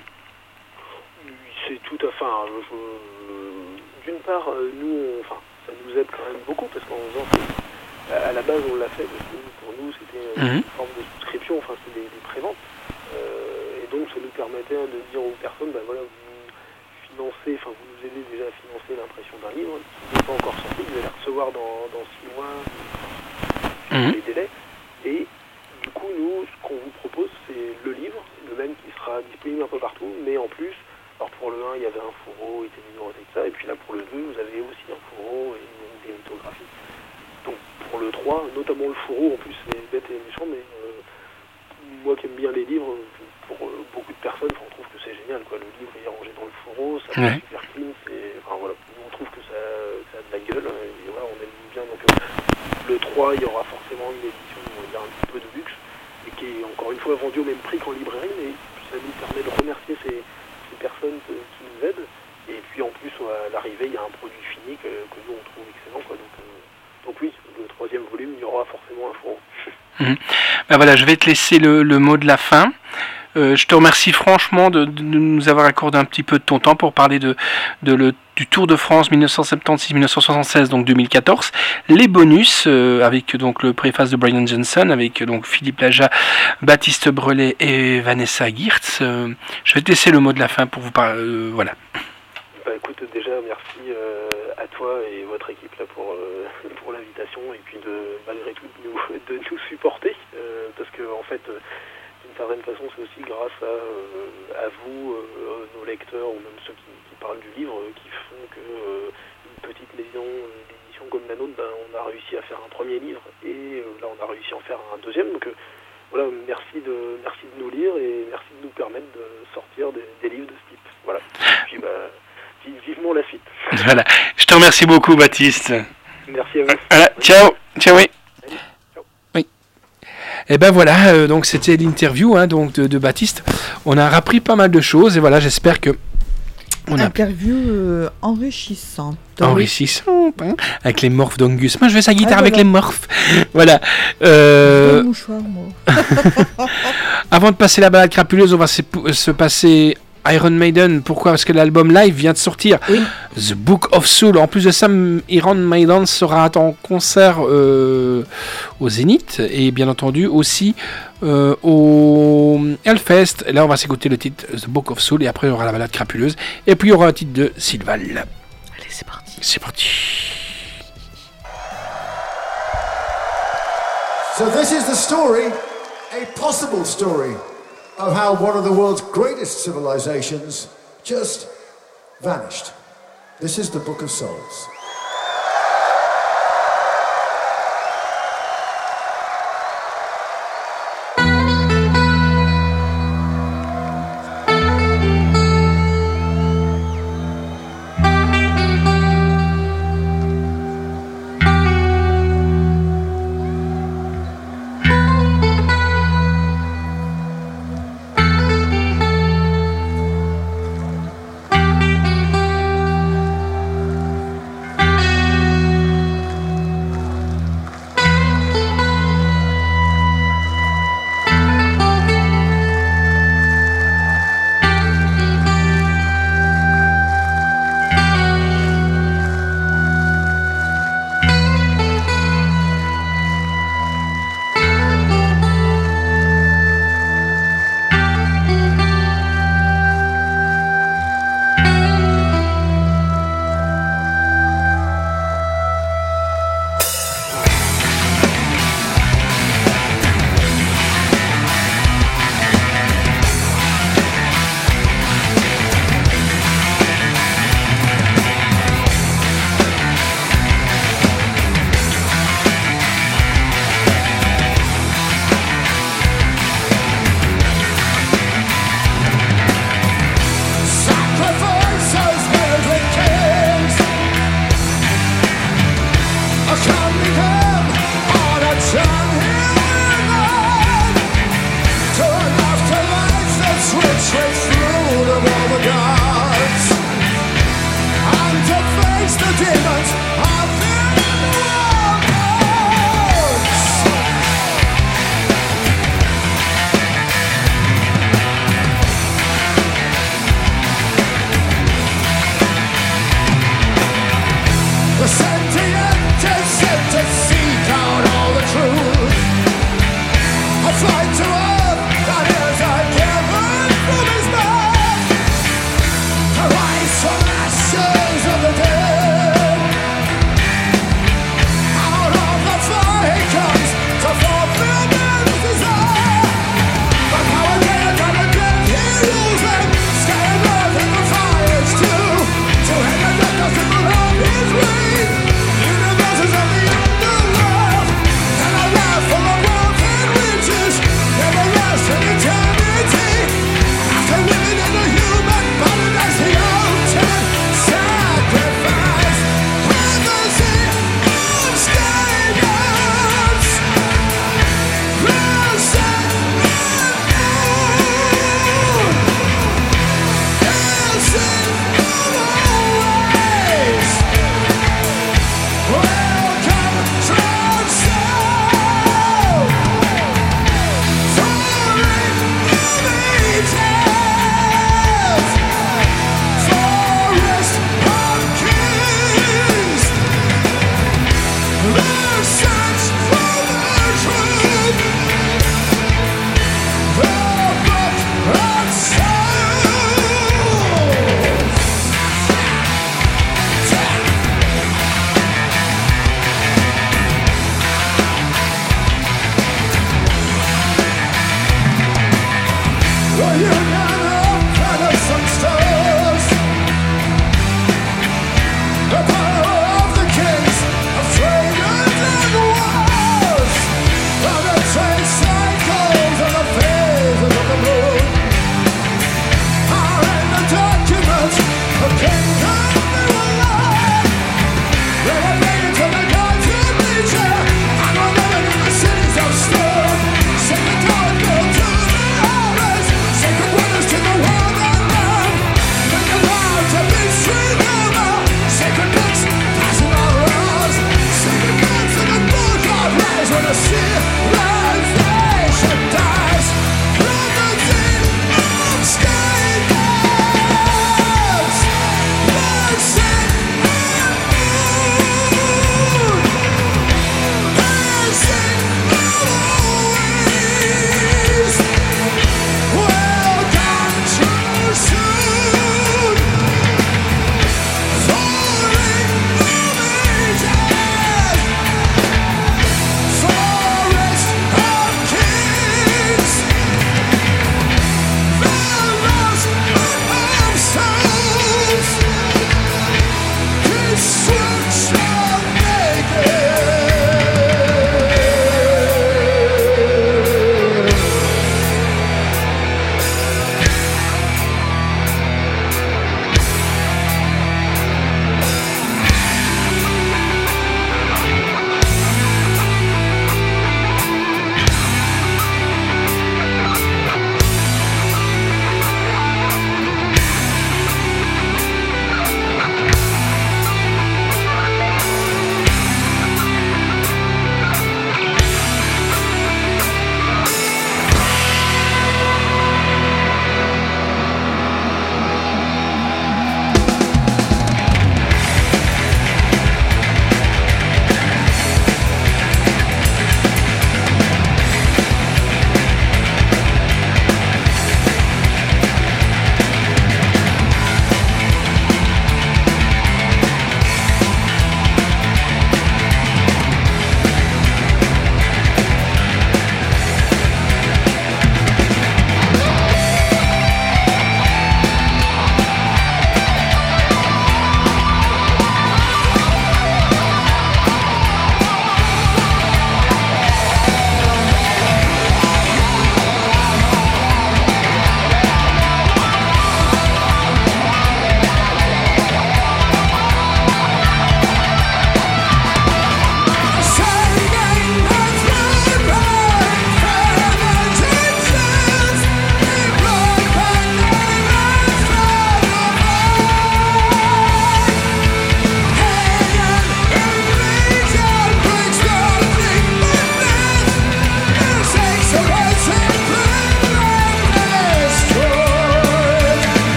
C'est tout à fait... d'une part, nous, ça nous aide quand même beaucoup, parce qu'en faisant... À la base, on l'a fait, parce que pour nous, c'était une forme de souscription, enfin, c'était des préventes. Et donc, ça nous permettait de dire aux personnes, ben voilà, vous financez, enfin, vous nous aidez déjà à financer l'impression d'un livre, qui n'est pas encore sorti, vous allez le recevoir dans 6 mois, les délais. Et du coup, nous, ce qu'on vous propose, c'est le livre, le même qui sera disponible un peu partout, mais en plus, alors pour le 1, il y avait un fourreau, il était numéroté que ça, et puis là, pour le 2, vous avez aussi un fourreau et des lithographies. Donc pour le 3, notamment le fourreau, en plus c'est bête et méchant, mais moi qui aime bien les livres, pour beaucoup de personnes, on trouve que c'est génial, quoi. Le livre est rangé dans le fourreau, ça fait super clean, voilà, on trouve que ça a de la gueule, et voilà, on aime bien. Donc le 3, il y aura forcément une édition, on va dire, un petit peu de luxe, et qui est encore une fois vendue au même prix qu'en librairie, mais ça nous permet de remercier ces personnes qui nous aident, et puis en plus à l'arrivée il y a un produit fini que nous on trouve excellent, quoi. Donc oui, le 3e volume, il y aura forcément un fourreau. Ben voilà, je vais te laisser le mot de la fin. Je te remercie franchement de nous avoir accordé un petit peu de ton temps pour parler du Tour de France 1976-1976, donc 2014. Les bonus, avec donc le préface de Brian Johnson, avec donc Philippe Laja, Baptiste Brelet et Vanessa Geertz. Je vais te laisser le mot de la fin pour vous parler. Voilà. Bah écoute, déjà merci à toi et votre équipe là pour l'invitation, et puis malgré tout de nous supporter, parce que en fait d'une certaine façon c'est aussi grâce à vous, nos lecteurs, ou même ceux qui parlent du livre, qui font que une petite maison d'édition comme la nôtre, on a réussi à faire un premier livre, et là on a réussi à en faire un deuxième, donc voilà, merci de nous lire, et merci de nous permettre de sortir des livres de ce type. Voilà. Et puis vivement la suite. Voilà. Je te remercie beaucoup, Baptiste. Merci à vous. Voilà. Ciao. Ciao, oui. Allez, ciao. Oui. Et ben voilà, donc c'était l'interview donc de Baptiste. On a appris pas mal de choses, et voilà, j'espère que interview enrichissante. Enrichissante, avec les morphes d'Angus. Moi, je veux sa guitare avec voilà. les morphes. Voilà. Mouchoir, moi. Avant de passer la balade crapuleuse, on va se passer Iron Maiden. Pourquoi ? Parce que l'album live vient de sortir. Oui. The Book of Soul. En plus de ça, Iron Maiden sera en concert au Zénith, et bien entendu aussi au Hellfest. Et là, on va s'écouter le titre The Book of Soul, et après, il y aura la balade crapuleuse. Et puis, il y aura un titre de Sylval. Allez, c'est parti. C'est parti. So this is the story, a possible story, of how one of the world's greatest civilizations just vanished. This is the Book of Souls.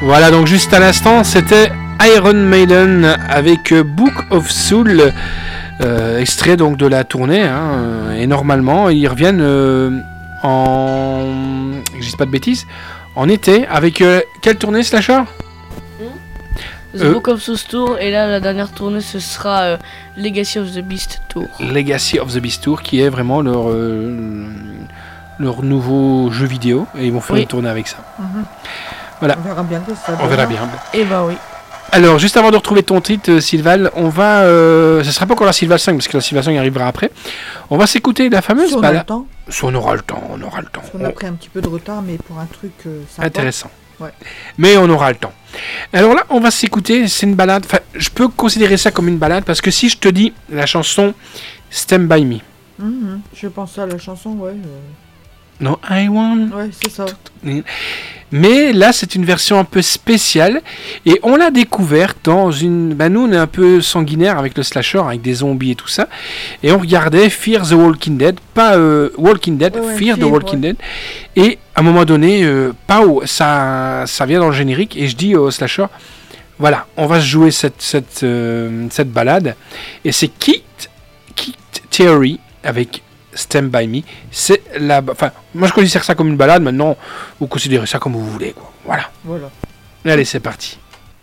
Voilà, donc juste à l'instant, c'était Iron Maiden avec Book of Soul, extrait donc de la tournée. Hein, et normalement, ils reviennent je dis pas de bêtises, en été avec quelle tournée, Slasher? The Book of Souls Tour, et là la dernière tournée ce sera Legacy of the Beast Tour. Legacy of the Beast Tour, qui est vraiment leur nouveau jeu vidéo, et ils vont faire une tournée avec ça. Voilà. On verra bien que ça. On verra bien. Et bah oui. Alors, juste avant de retrouver ton titre, Sylval, on va. Ce sera pas encore la Sylval 5, parce que la Sylval 5 arrivera après. On va s'écouter la fameuse Si on a le temps. Si on aura le temps, on aura le temps. Parce qu'on a pris un petit peu de retard, mais pour un truc sympa. Intéressant. Ouais. Mais on aura le temps. Alors là, on va s'écouter. C'est une balade. Enfin, je peux considérer ça comme une balade, parce que si je te dis la chanson Stand By Me. Je pense à la chanson, ouais. Non, I want. Ouais, c'est ça. Mais là, c'est une version un peu spéciale. Et on l'a découverte dans une. Ben, nous, on est un peu sanguinaire avec le slasher, avec des zombies et tout ça. Et on regardait Fear the Walking Dead. Pas Walking Dead, Fear the Walking Dead. Et à un moment donné, ça vient dans le générique. Et je dis au slasher, voilà, on va se jouer cette balade. Et c'est Keith Theory avec Stand By Me. C'est la. Enfin, moi je considère ça comme une balade. Maintenant, vous considérez ça comme vous voulez, quoi. Voilà. Allez, c'est parti.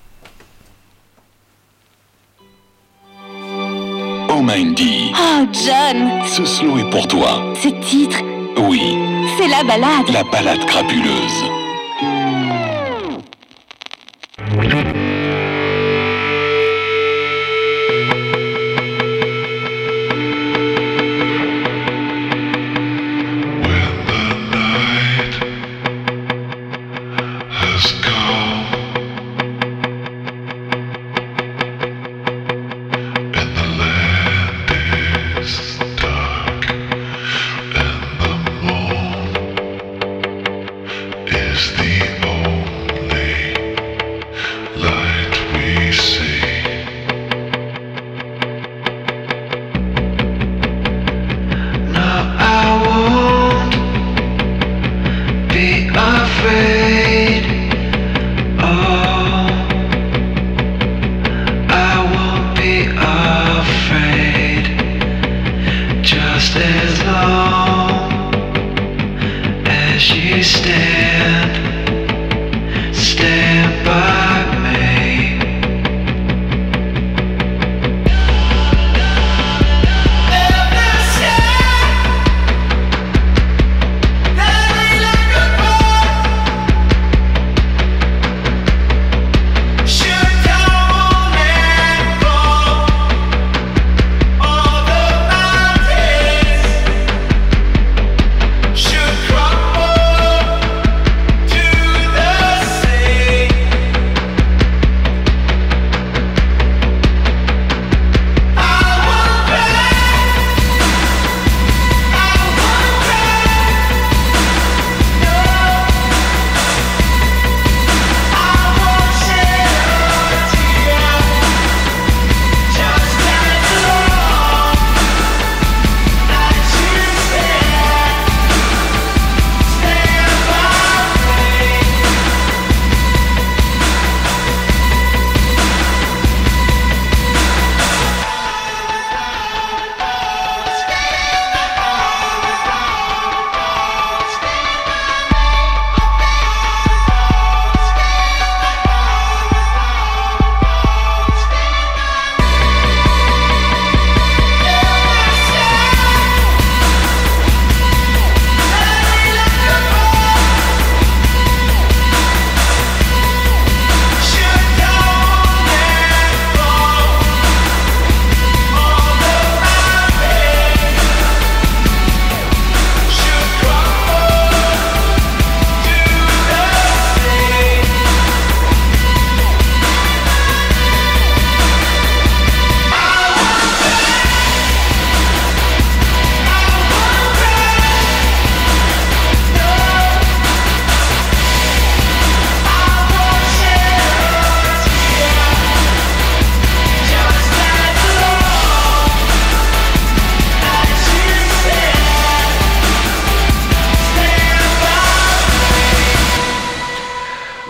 Oh Mindy. Oh John. Ce slow est pour toi. Ce titre. Oui. C'est la balade. La balade crapuleuse.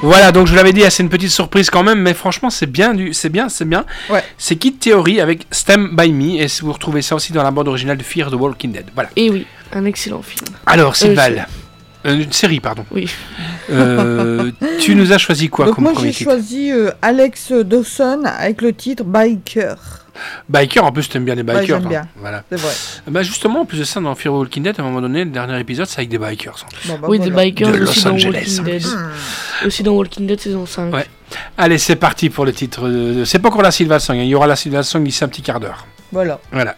Voilà, donc je l'avais dit, c'est une petite surprise quand même, mais franchement, c'est bien. Ouais. C'est Kid Theory avec Stand By Me, et vous retrouvez ça aussi dans la bande originale de Fear the Walking Dead. Voilà. Et oui, un excellent film. Alors, Sylval, une série, pardon. Oui. Tu nous as choisi quoi Donc comme moi premier j'ai titre? choisi Alex Dawson avec le titre Biker. Biker, en plus, t'aimes bien les Ouais, bikers. j'aime bien. Voilà. C'est vrai. Bah justement, en plus de ça, dans Fear the Walking Dead, à un moment donné, le dernier épisode, c'est avec des bikers. Bon, bah, Oui, voilà. des bikers De aussi Los dans Angeles, Walking en Dead. Aussi dans Walking Dead saison 5. Ouais. Allez, c'est parti pour le titre. C'est pas encore la Sylval Song, il y aura la Sylval Song d'ici un petit quart d'heure. Voilà. Voilà.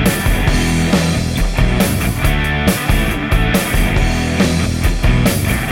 Biker.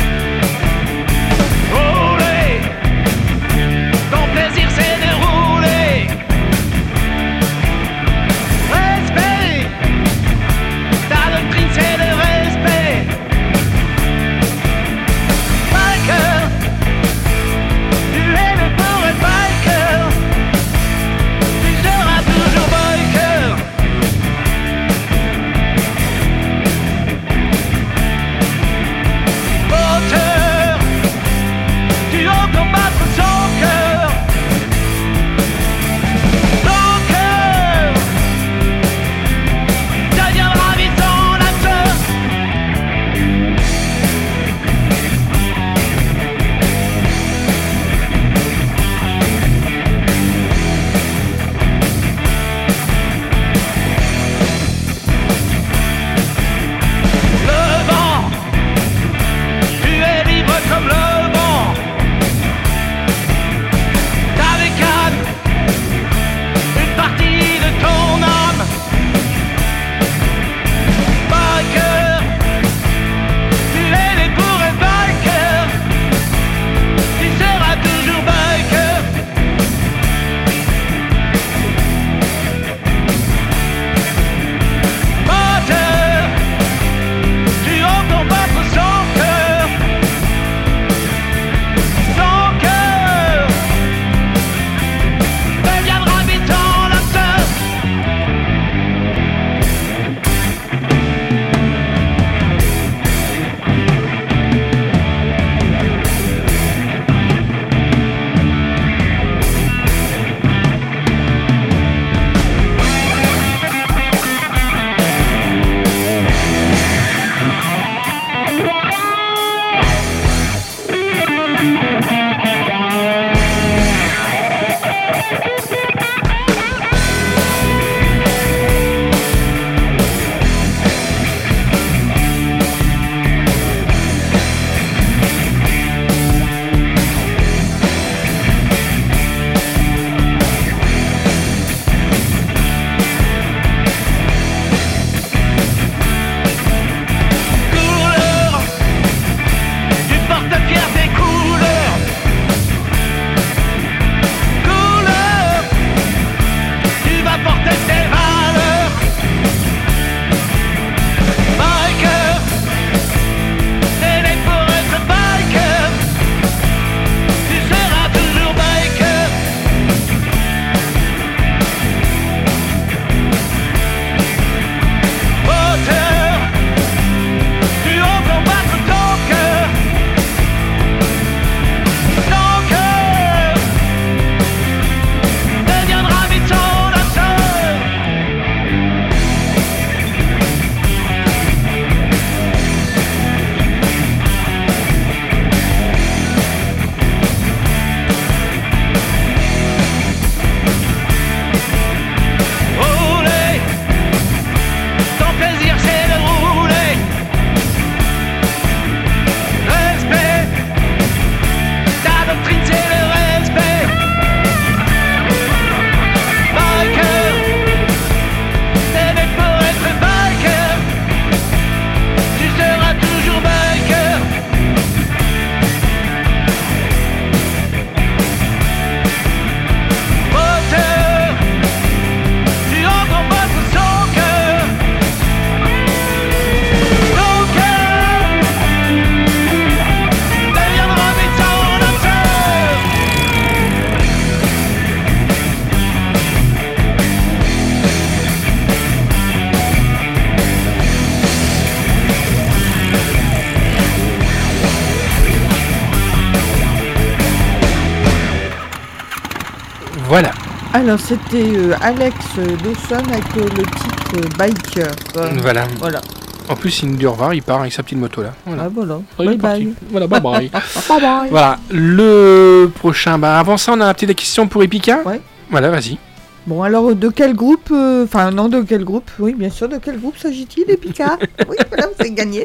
Voilà. Alors, c'était Alex Dawson avec le titre Biker. Voilà. Voilà. En plus, il nous dit au revoir, il part avec sa petite moto là. Voilà. Ah, voilà. Il est Bye parti. bye. Voilà, bye bye. Bye bye. Voilà, le prochain. Avant ça, on a une petite question pour Epica. Ouais. Voilà, vas-y. Bon, alors, de quel groupe Enfin, non, de quel groupe? Oui, bien sûr, de quel groupe s'agit-il, Epica? Oui, voilà, vous avez gagné.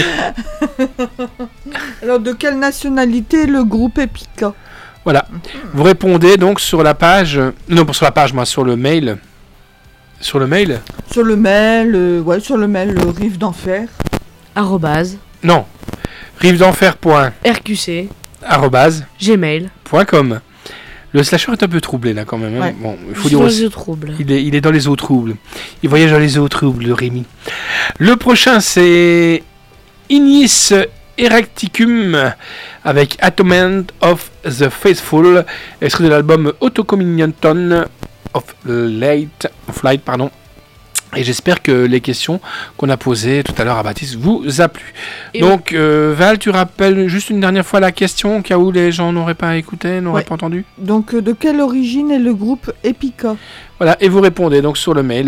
Alors, de quelle nationalité le groupe Epica? Voilà. Vous répondez donc sur la page. Non, pas sur la page, moi, sur le mail. Sur le mail? Sur le mail, sur le mail, Rive d'Enfer. Arrobase. Non. rivedenfer. RQC. Arrobase. Gmail.com. Le slasher est un peu troublé là quand même. Hein. Ouais. Bon, il faut dire aussi. Il est dans les eaux troubles. Il voyage dans les eaux troubles, le Rémi. Le prochain c'est Ignis Erraticum avec Atonement of the Faithful, extrait de l'album Autocommunion of Light, pardon. Et j'espère que les questions qu'on a posées tout à l'heure à Baptiste vous a plu. Et donc, Val, tu rappelles juste une dernière fois la question, au cas où les gens n'auraient pas écouté, n'auraient pas entendu. Donc, de quelle origine est le groupe Epica? Voilà, et vous répondez donc sur le mail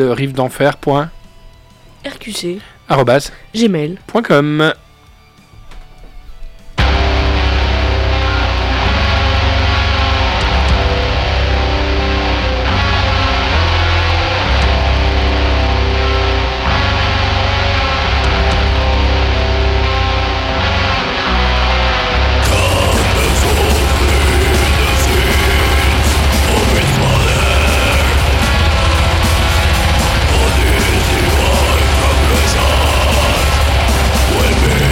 rivedenfer.rqc@gmail.com. When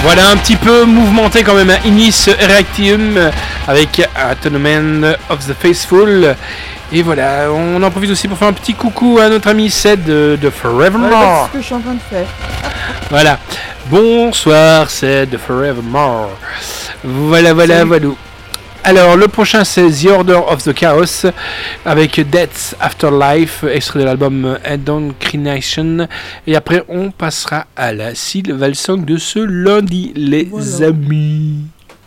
Voilà, un petit peu mouvementé quand même, hein. Inis Reactium avec Atonement of the Faithful. Et voilà, on en profite aussi pour faire un petit coucou à notre ami Ced de Forevermore. Voilà, c'est ce que je suis en train de faire. Voilà, bonsoir Ced de Forevermore. Voilà. Alors, le prochain, c'est The Order of the Chaos avec Death's Afterlife, extrait de l'album Indoctrination. Et après, on passera à la Silval Song de ce lundi, les amis.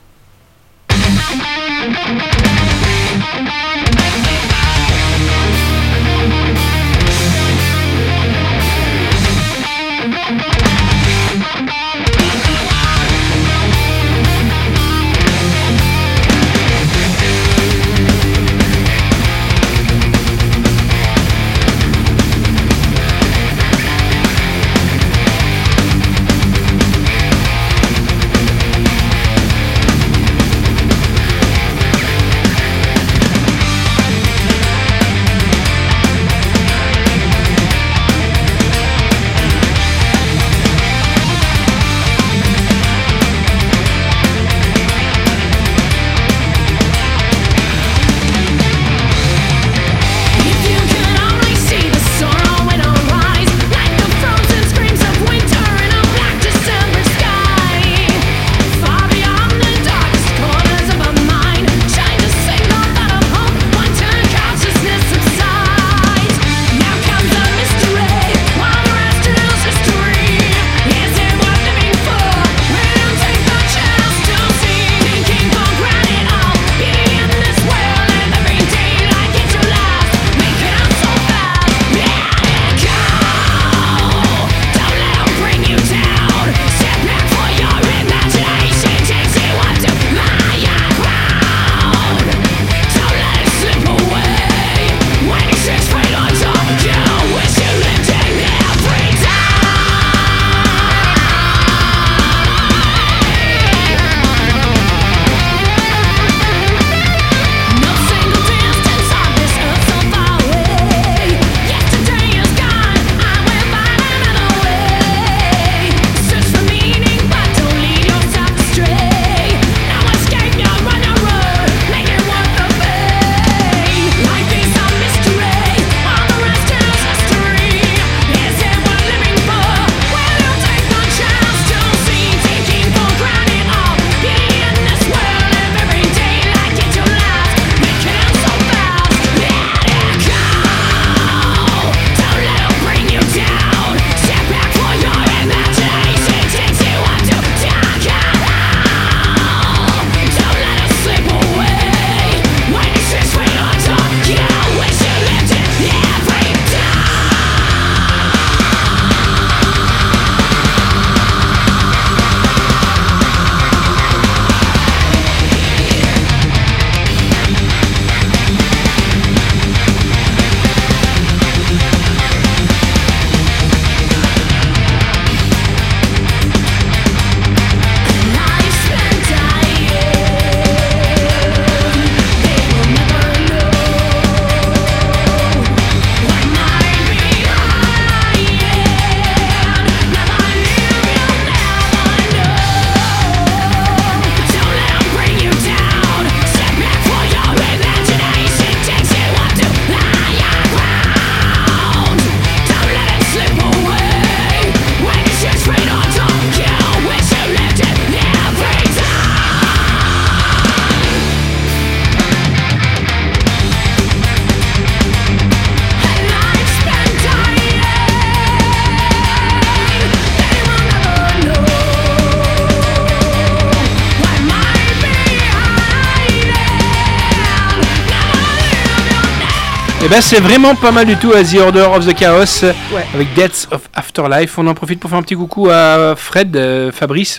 Et ben c'est vraiment pas mal du tout à The Order of the Chaos, avec Deaths of Afterlife. On en profite pour faire un petit coucou à Fred, Fabrice.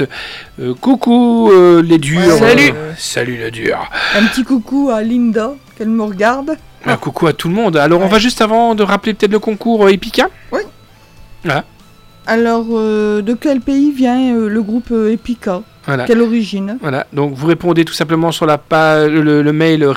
Coucou les durs. Salut. Salut les durs. Un petit coucou à Linda, qu'elle me regarde. Un coucou à tout le monde. Alors on va juste avant de rappeler peut-être le concours Epica. Oui. Voilà. Alors de quel pays vient le groupe Epica? Voilà. Quelle origine? Voilà. Donc vous répondez tout simplement sur la page, le mail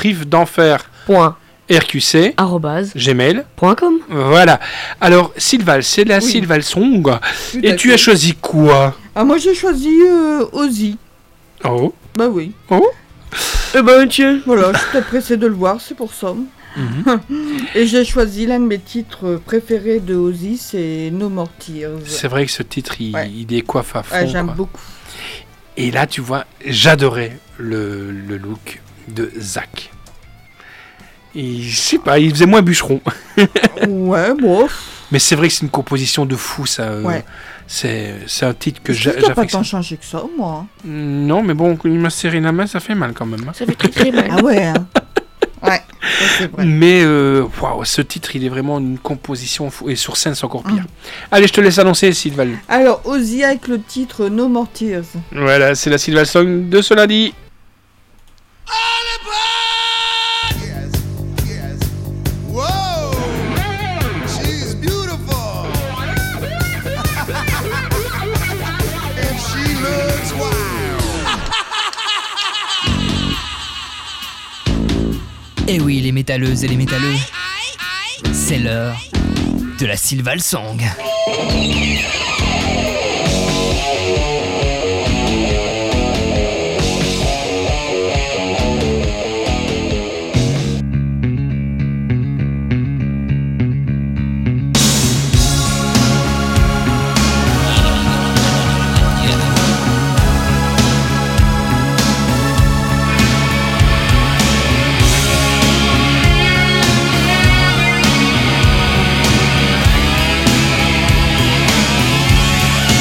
riffdenfer@gmail.com. Voilà. Alors Sylval, c'est la Sylval Song. Et tu as choisi quoi? Ah, moi j'ai choisi Ozzy. Oh. Bah oui. Oh. Eh ben tiens. Voilà, j'étais pressée de le voir, c'est pour ça. Et j'ai choisi l'un de mes titres préférés de Ozzy, c'est No More Tears. C'est vrai que ce titre, il décoiffe à fond. Ouais, j'aime quoi. beaucoup. Et là, tu vois, j'adorais le look de Zach. Et je sais pas, il faisait moins bûcheron. Ouais, bon. Mais c'est vrai que c'est une composition de fou, ça. Ouais. C'est un titre que Je n'ai pas tant j'affectionne. changé que ça, moi. Non, mais bon, quand il m'a serré la main, ça fait mal quand même. hein. Ça fait très très mal. Ah ouais, hein. Ouais, ça, c'est vrai. Mais waouh, ce titre, il est vraiment une composition fou. Et sur scène, c'est encore pire. Allez, je te laisse annoncer, Sylval. Alors, Ozzy avec le titre No More Tears. Voilà, c'est la Sylval Song de ce lundi. Whoa, she's beautiful. And she looks wild. Eh oui, les métalleuses et les métalleux, c'est l'heure de la Sylval Song. Whoa.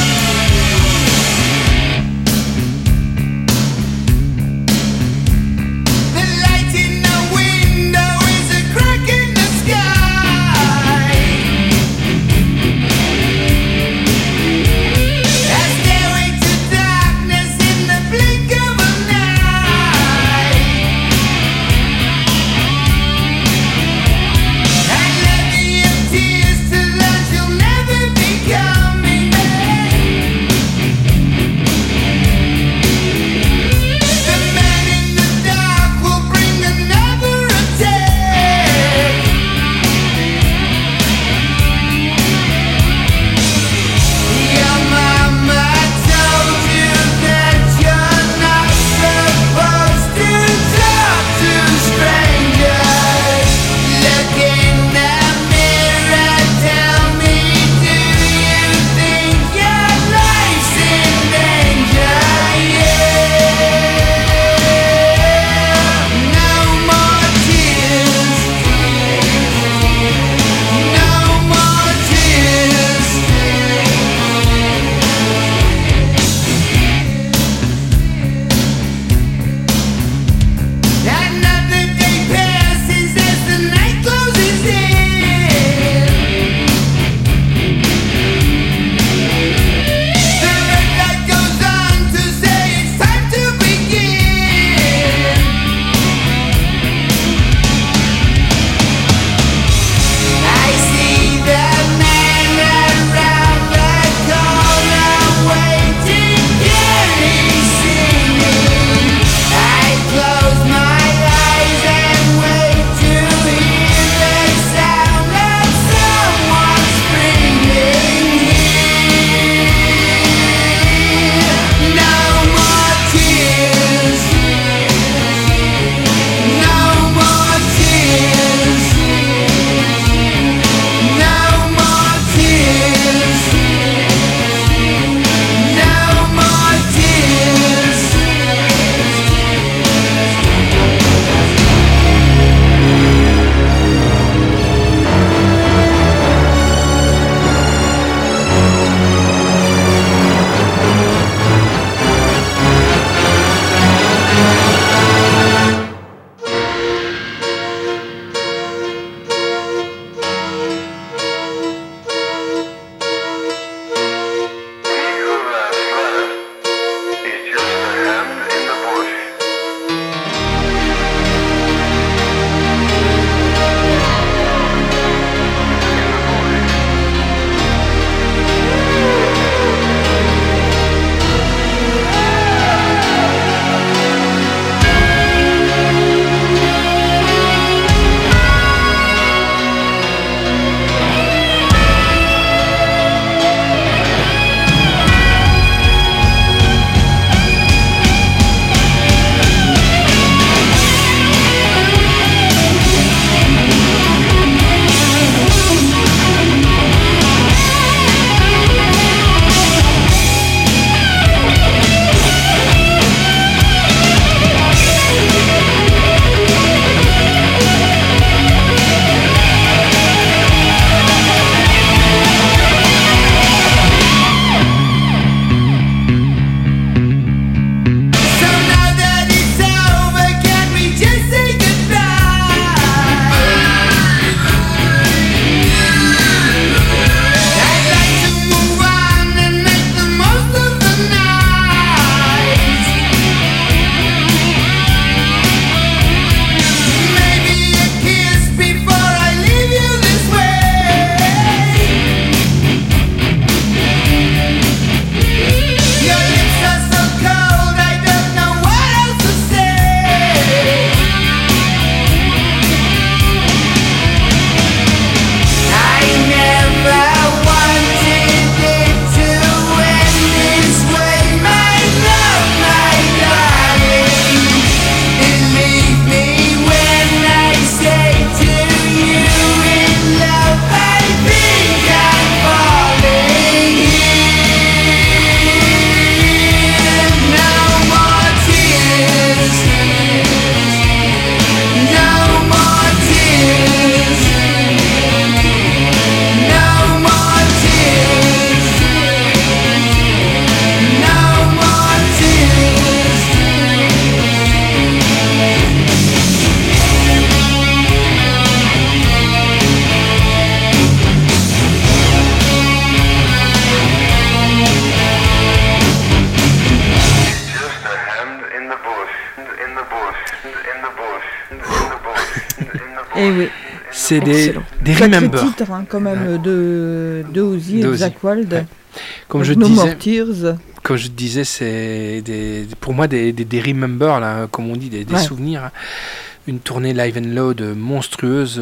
Et oui. C'est des Sacré Remember. titre hein, quand même de Ozzy et de Ozzy. Zakk Wylde. Ouais. Comme je No disais, More Tears. comme je disais, c'est pour moi des Remember, là, comme on dit, des Ouais. souvenirs. Hein. Une tournée live and load monstrueuse.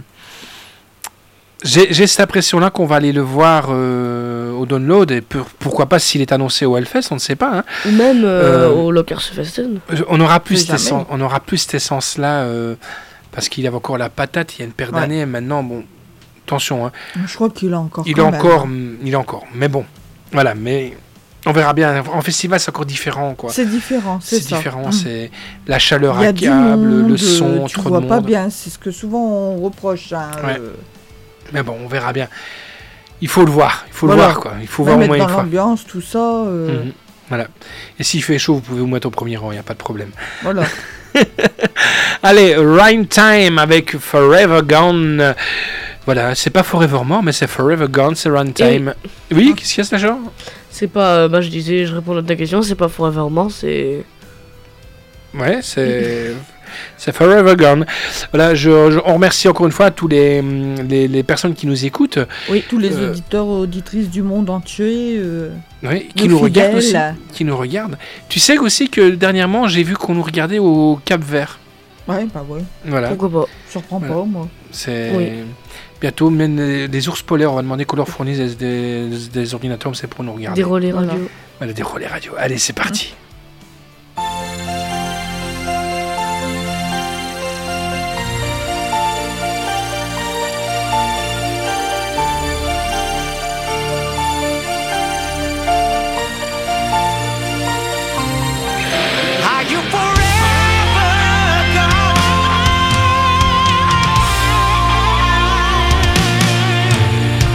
J'ai cette impression-là qu'on va aller le voir au download, et pourquoi pas s'il est annoncé au Hellfest, on ne sait pas. Hein. Ou même au Lockers Festen. On aura plus Jamais. cette essence-là, parce qu'il avait encore la patate il y a une paire Ouais. d'années. Maintenant, bon, attention, hein, Je crois qu'il a encore. il est quand même. encore. Mais bon, voilà, mais on verra bien. En festival, c'est encore différent, quoi. C'est différent, c'est ça. différent, c'est la chaleur Il y a à du câble, monde, le son, tu trop vois de pas monde. bien, c'est ce que souvent on reproche. Hein, Ouais. Mais bon, on verra bien. Il faut le voir, Voilà. le voir, quoi. Il faut voir au mettre moins dans une fois. l'ambiance, tout ça. Mhm. Voilà. Et s'il fait chaud, vous pouvez vous mettre au premier rang, il n'y a pas de problème. Voilà. Allez, Rhyme Time avec Forever Gone. Voilà, c'est pas Forevermore, mais c'est Forever Gone, c'est Rhyme Time. Oui, qu'est-ce qu'il y a, ce genre? C'est pas. Je disais, je réponds à ta question, c'est pas Forevermore, c'est. Ouais, c'est Forever Gone. Voilà, on remercie encore une fois tous les personnes qui nous écoutent. Oui, tous les auditeurs, auditrices du monde entier. Oui, qui nous regardent aussi. Qui nous regardent. Tu sais aussi que dernièrement, j'ai vu qu'on nous regardait au Cap-Vert. Ouais, bah ouais. Voilà. Pourquoi pas? Surprend Voilà. pas, moi. C'est Oui. bientôt même des ours polaires. On va demander qu'on leur fournisse des ordinateurs, c'est pour nous regarder. Des relais Voilà. radio. Voilà, des relais radio. Allez, c'est parti. Are you forever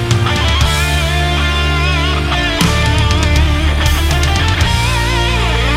gone?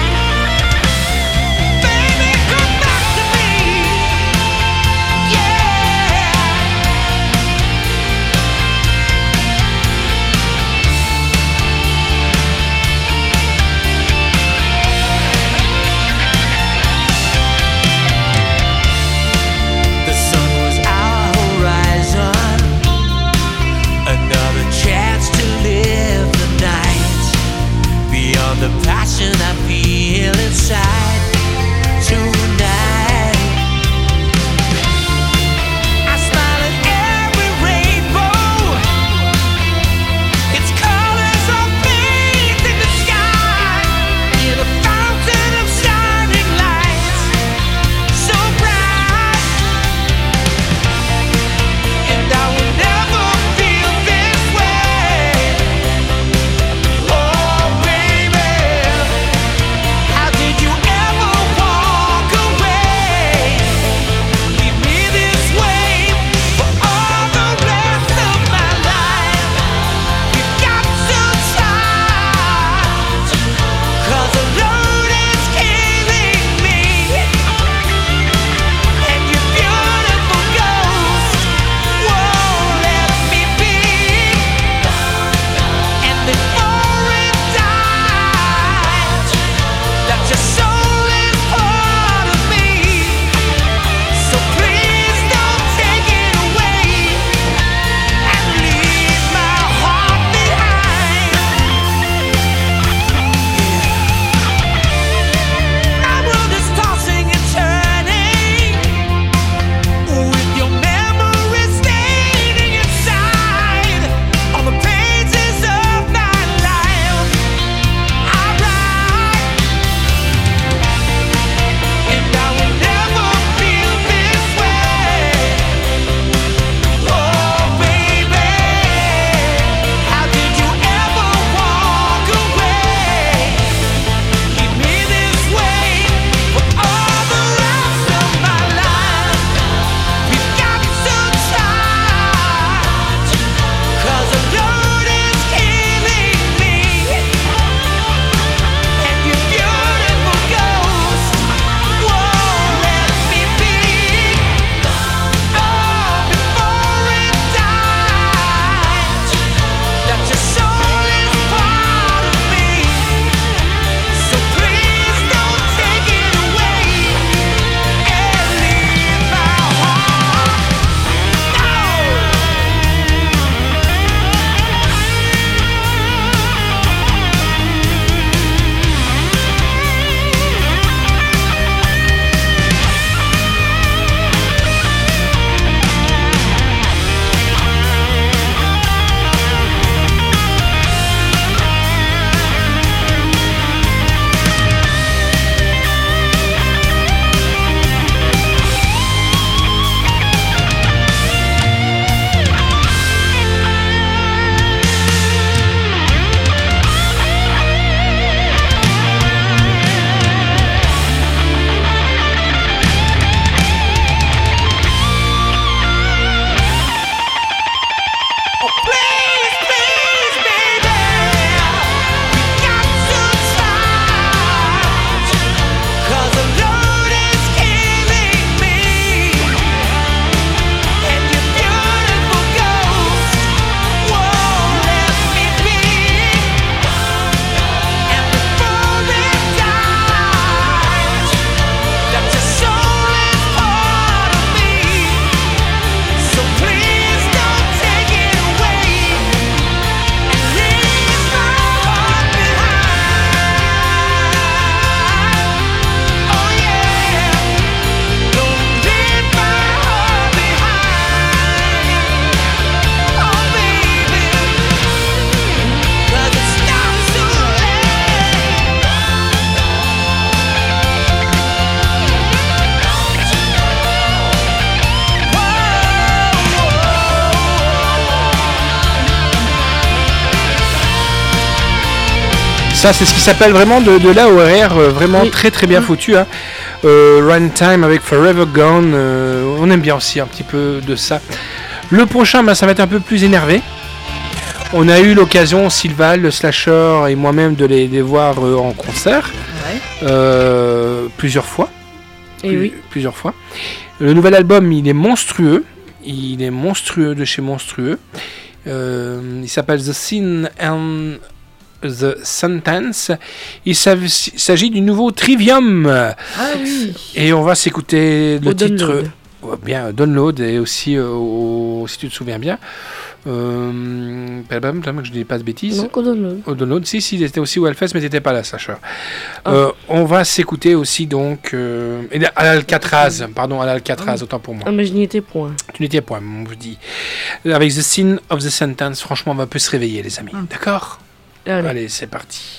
Ça, c'est ce qui s'appelle vraiment de l'AOR, vraiment très très bien foutu. Hein. Runtime avec Forever Gone, on aime bien aussi un petit peu de ça. Le prochain, ça va être un peu plus énervé. On a eu l'occasion, Sylval, le Slasher et moi-même, de les voir en concert. Plusieurs fois. Plusieurs fois. Le nouvel album, il est monstrueux. Il est monstrueux de chez Monstrueux. Il s'appelle The Sin and the Sentence. Il s'agit du nouveau Trivium. Ah oui. Et on va s'écouter le titre. Download. Bien, Download, et aussi, si tu te souviens bien, que je dis pas de bêtises. Non, Download. Au Download, si, il était aussi au Hellfest, mais t'étais pas là, Sacha. On va s'écouter aussi, donc, à l'Alcatraz, autant pour moi. Ah, mais je n'y étais point. Tu n'étais point, on vous dit. Avec The Sin of the Sentence, franchement, on va un peu se réveiller, les amis. D'accord ? Allez, c'est parti.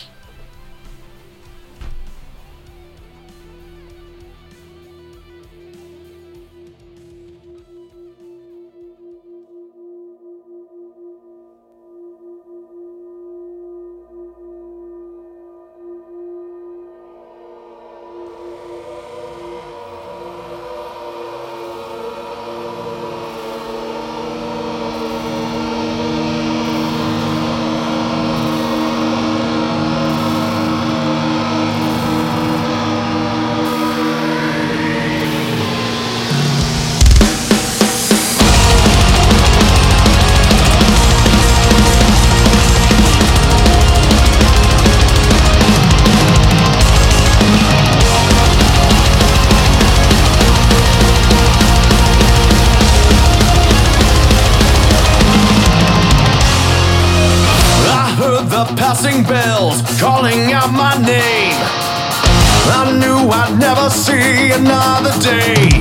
Passing bells calling out my name. I knew I'd never see another day.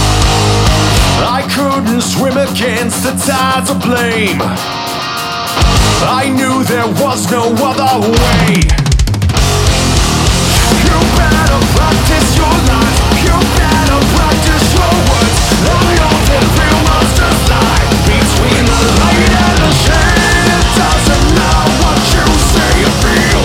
I couldn't swim against the tides of blame. I knew there was no other way. You better practice your life. You better practice your words. I know that real monsters lie between the light and the shade. It doesn't matter what you say or feel.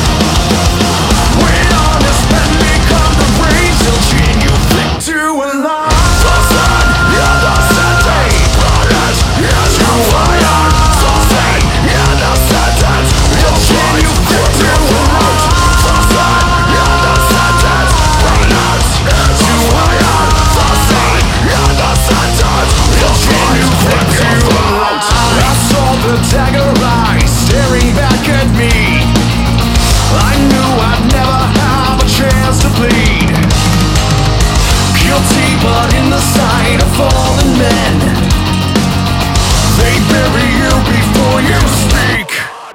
When honest men become the brains, they'll chain you thick to a line. So sad, yeah, that's that day. Brothers, yeah, you are young. So sad, yeah, that's that dance. They'll chain you thick to a line. So sad, yeah, that's that dance. Brothers, yeah, you are young. So sad, yeah, that's that dance. They'll chain you thick to a line. I saw the dagger eyes staring back at me. I knew I'd never have a chance to bleed. Guilty but in the sight of fallen men. They bury you before you speak.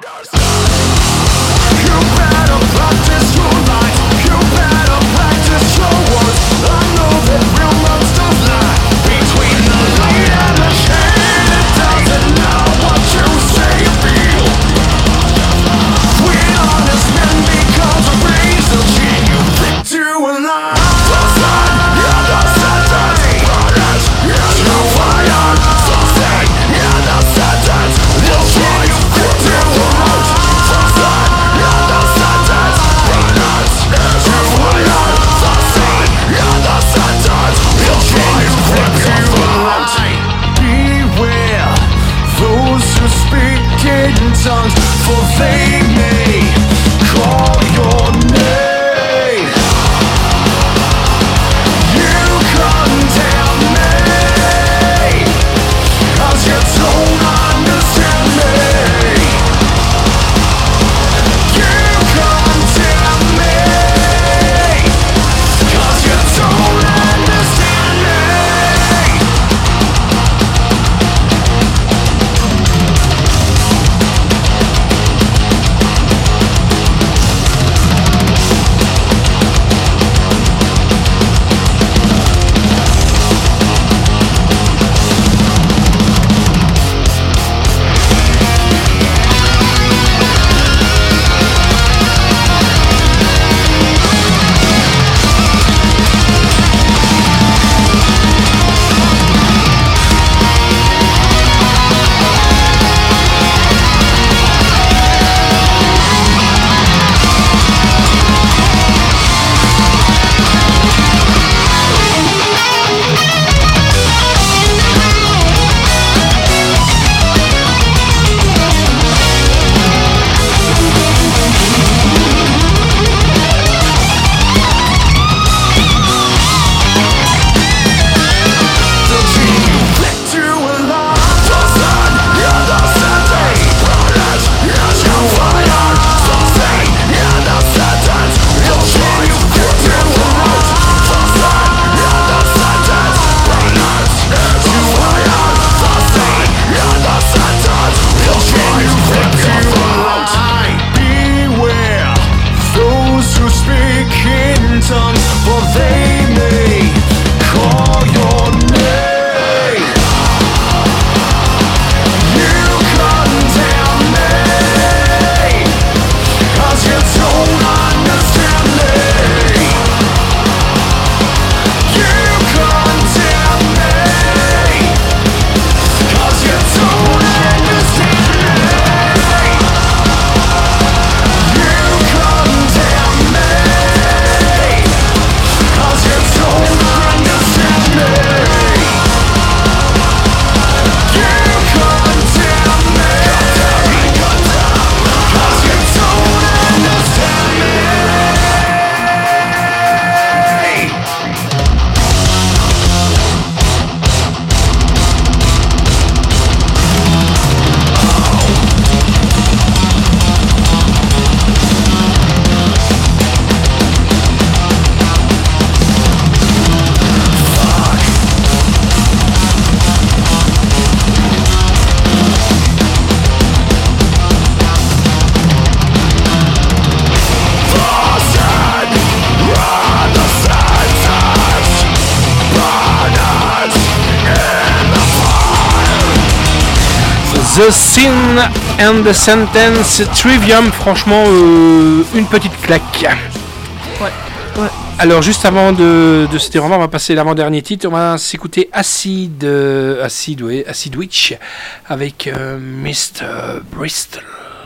You better practice your life. You better practice your words. I know that real monsters lie between the light and the shade. It doesn't matter what you say or feel. When honest men become the rays, they'll chain you thick to a line. So sad, yeah, that's that dance. Brothers, yeah, you are young. So sad, yeah, that's that dance. They'll chain you thick to a line. So sad, yeah, that's that dance. Brothers, yeah, you are young. So sad, yeah, that's that dance. They'll chain you thick to a line. Beware those who speak in tongues, for they may call your name. You condemn me, 'cause you don't understand me. You condemn me, 'cause you don't understand me. The Sin and the Sentence Trivium, franchement, une petite claque. Ouais. Alors, juste avant de se dérouler, on va passer l'avant-dernier titre. On va s'écouter Acid Witch avec Mr. Bristol.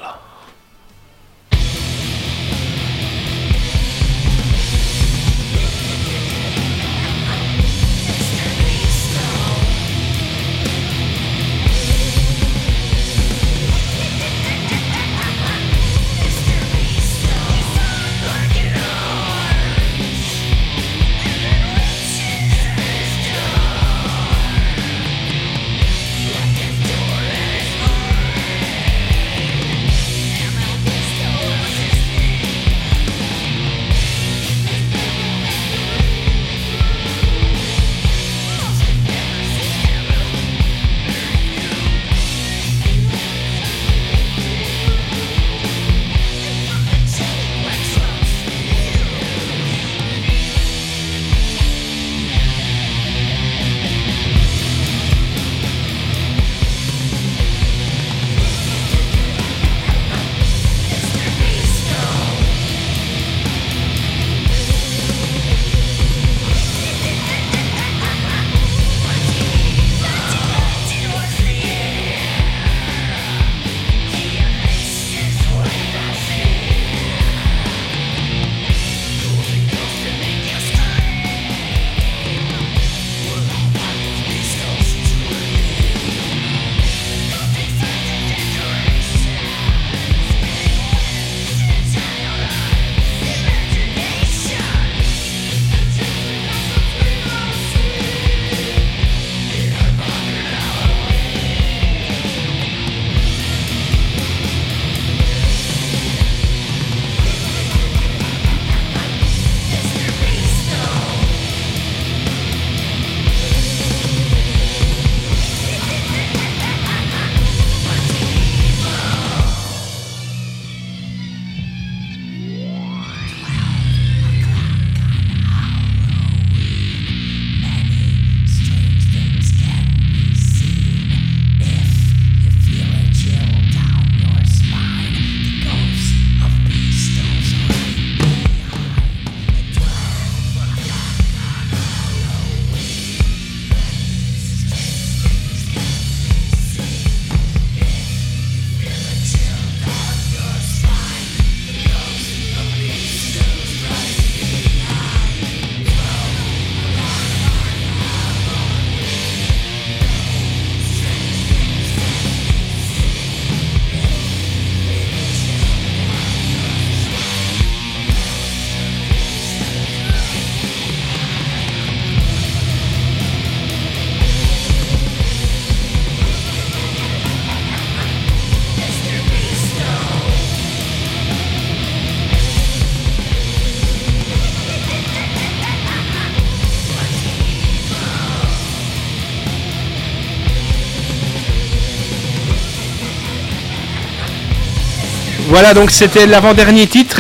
Voilà, donc c'était l'avant-dernier titre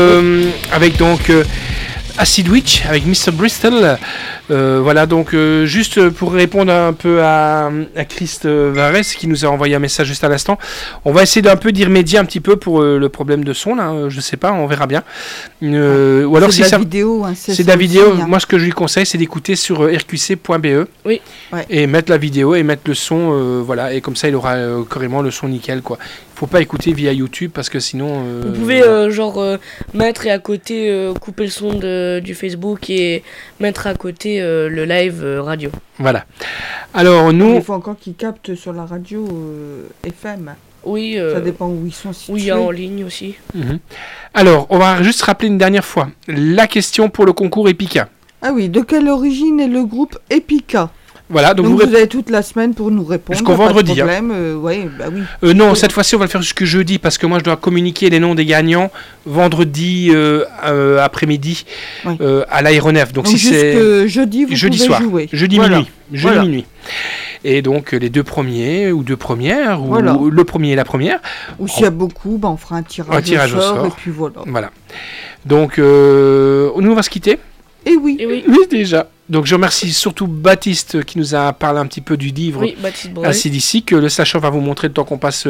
avec donc Acid Witch avec Mr. Bristol. Voilà, donc juste pour répondre un peu à Christ Varese qui nous a envoyé un message juste à l'instant, on va essayer d'un peu d'y remédier un petit peu pour le problème de son là, je sais pas, on verra bien. Ou alors si ça vidéo, hein, c'est de la vidéo, hein. Moi ce que je lui conseille c'est d'écouter sur rqc.be. Oui. Et mettre la vidéo et mettre le son, voilà, et comme ça il aura carrément le son nickel quoi. Faut pas écouter via YouTube parce que sinon. Vous pouvez mettre et à côté couper le son du Facebook et mettre à côté le live radio. Voilà. Alors nous. Il faut encore qu'ils captent sur la radio FM. Oui. Ça dépend où ils sont situés. Oui, en ligne aussi. Alors, on va juste rappeler une dernière fois la question pour le concours Epica. Ah oui, de quelle origine est le groupe Epica ? Voilà, donc vous avez toute la semaine pour nous répondre. Jusqu'au vendredi. Pas de problème, ouais, bah oui. Non, cette fois-ci, on va le faire jusqu'au jeudi parce que moi, je dois communiquer les noms des gagnants vendredi après-midi à l'aéronef. Donc si c'est jeudi, vous jeudi pouvez soir, jouer. Jeudi minuit. Jeudi minuit. Et donc les deux premiers ou deux premières, ou le premier et la première. Ou s'il y a beaucoup, on fera un tirage au sort. Et puis voilà. Donc, nous, on va se quitter. Et oui. oui. Oui, déjà. Donc je remercie surtout Baptiste qui nous a parlé un petit peu du livre Oui, Baptiste Breuil. ACDC, que le slasher va vous montrer le temps qu'on passe...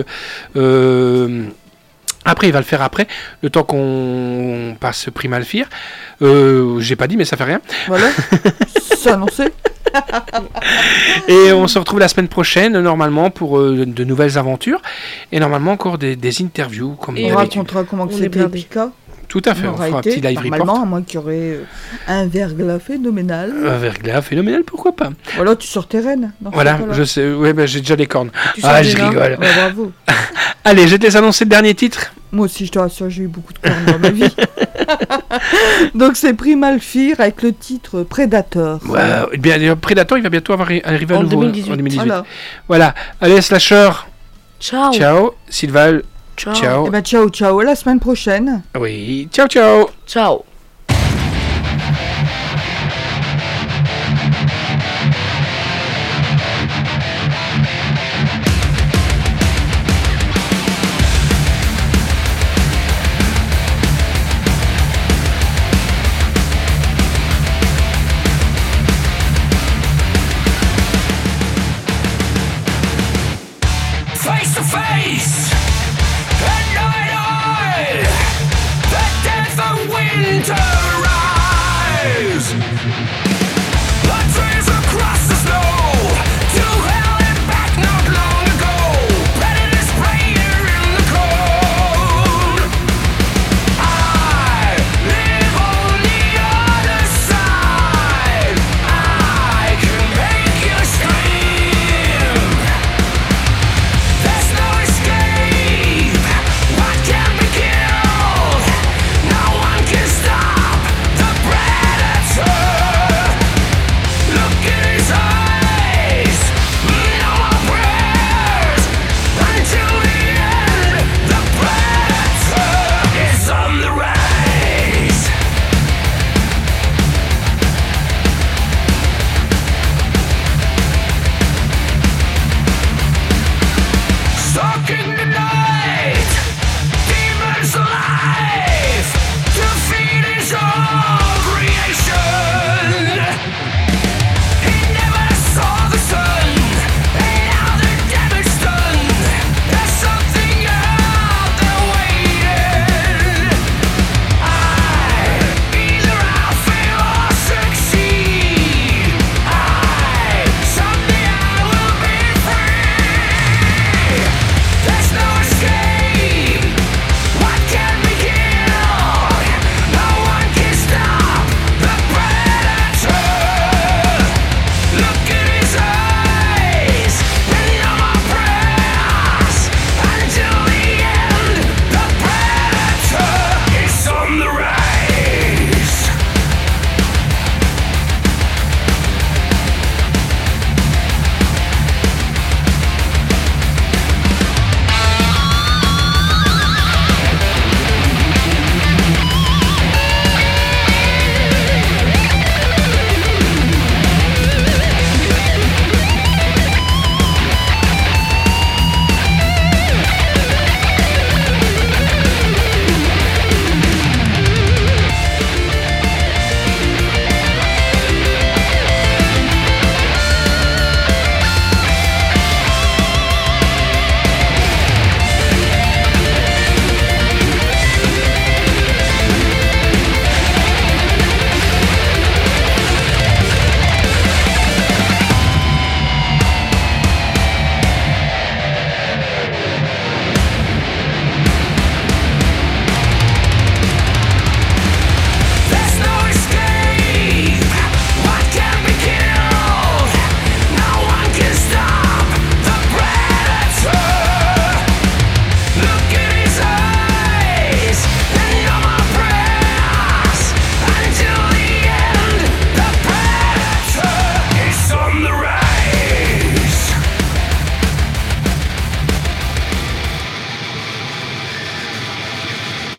Après, il va le faire après, le temps qu'on passe Primal Fear. J'ai pas dit, mais ça fait rien. Voilà, c'est annoncé. Et on se retrouve la semaine prochaine, normalement, pour de nouvelles aventures. Et normalement, encore des interviews. Comme Et on racontera comment que c'était Pika. Tout à fait, on fera un petit live report. Normalement, à moins qu'il y aurait un verglas phénoménal. Un verglas phénoménal, pourquoi pas. Voilà, tu sors tes rênes. Voilà, je sais, ouais, bah, j'ai déjà les cornes. Tu Je rigole. Ouais, bravo. Allez, je vais te laisse annoncer le dernier titre. Moi aussi, je te rassure, j'ai eu beaucoup de cornes dans ma vie. Donc, c'est Primal Fear avec le titre Predator. Ouais, bien, Predator, il va bientôt arriver à nouveau. 2018. En 2018. Voilà. Allez, Slasher. Ciao. Ciao. Sylval. Ciao. Ciao. Eh ben, ciao, à la semaine prochaine. Oui, ciao. Ciao. Face to face!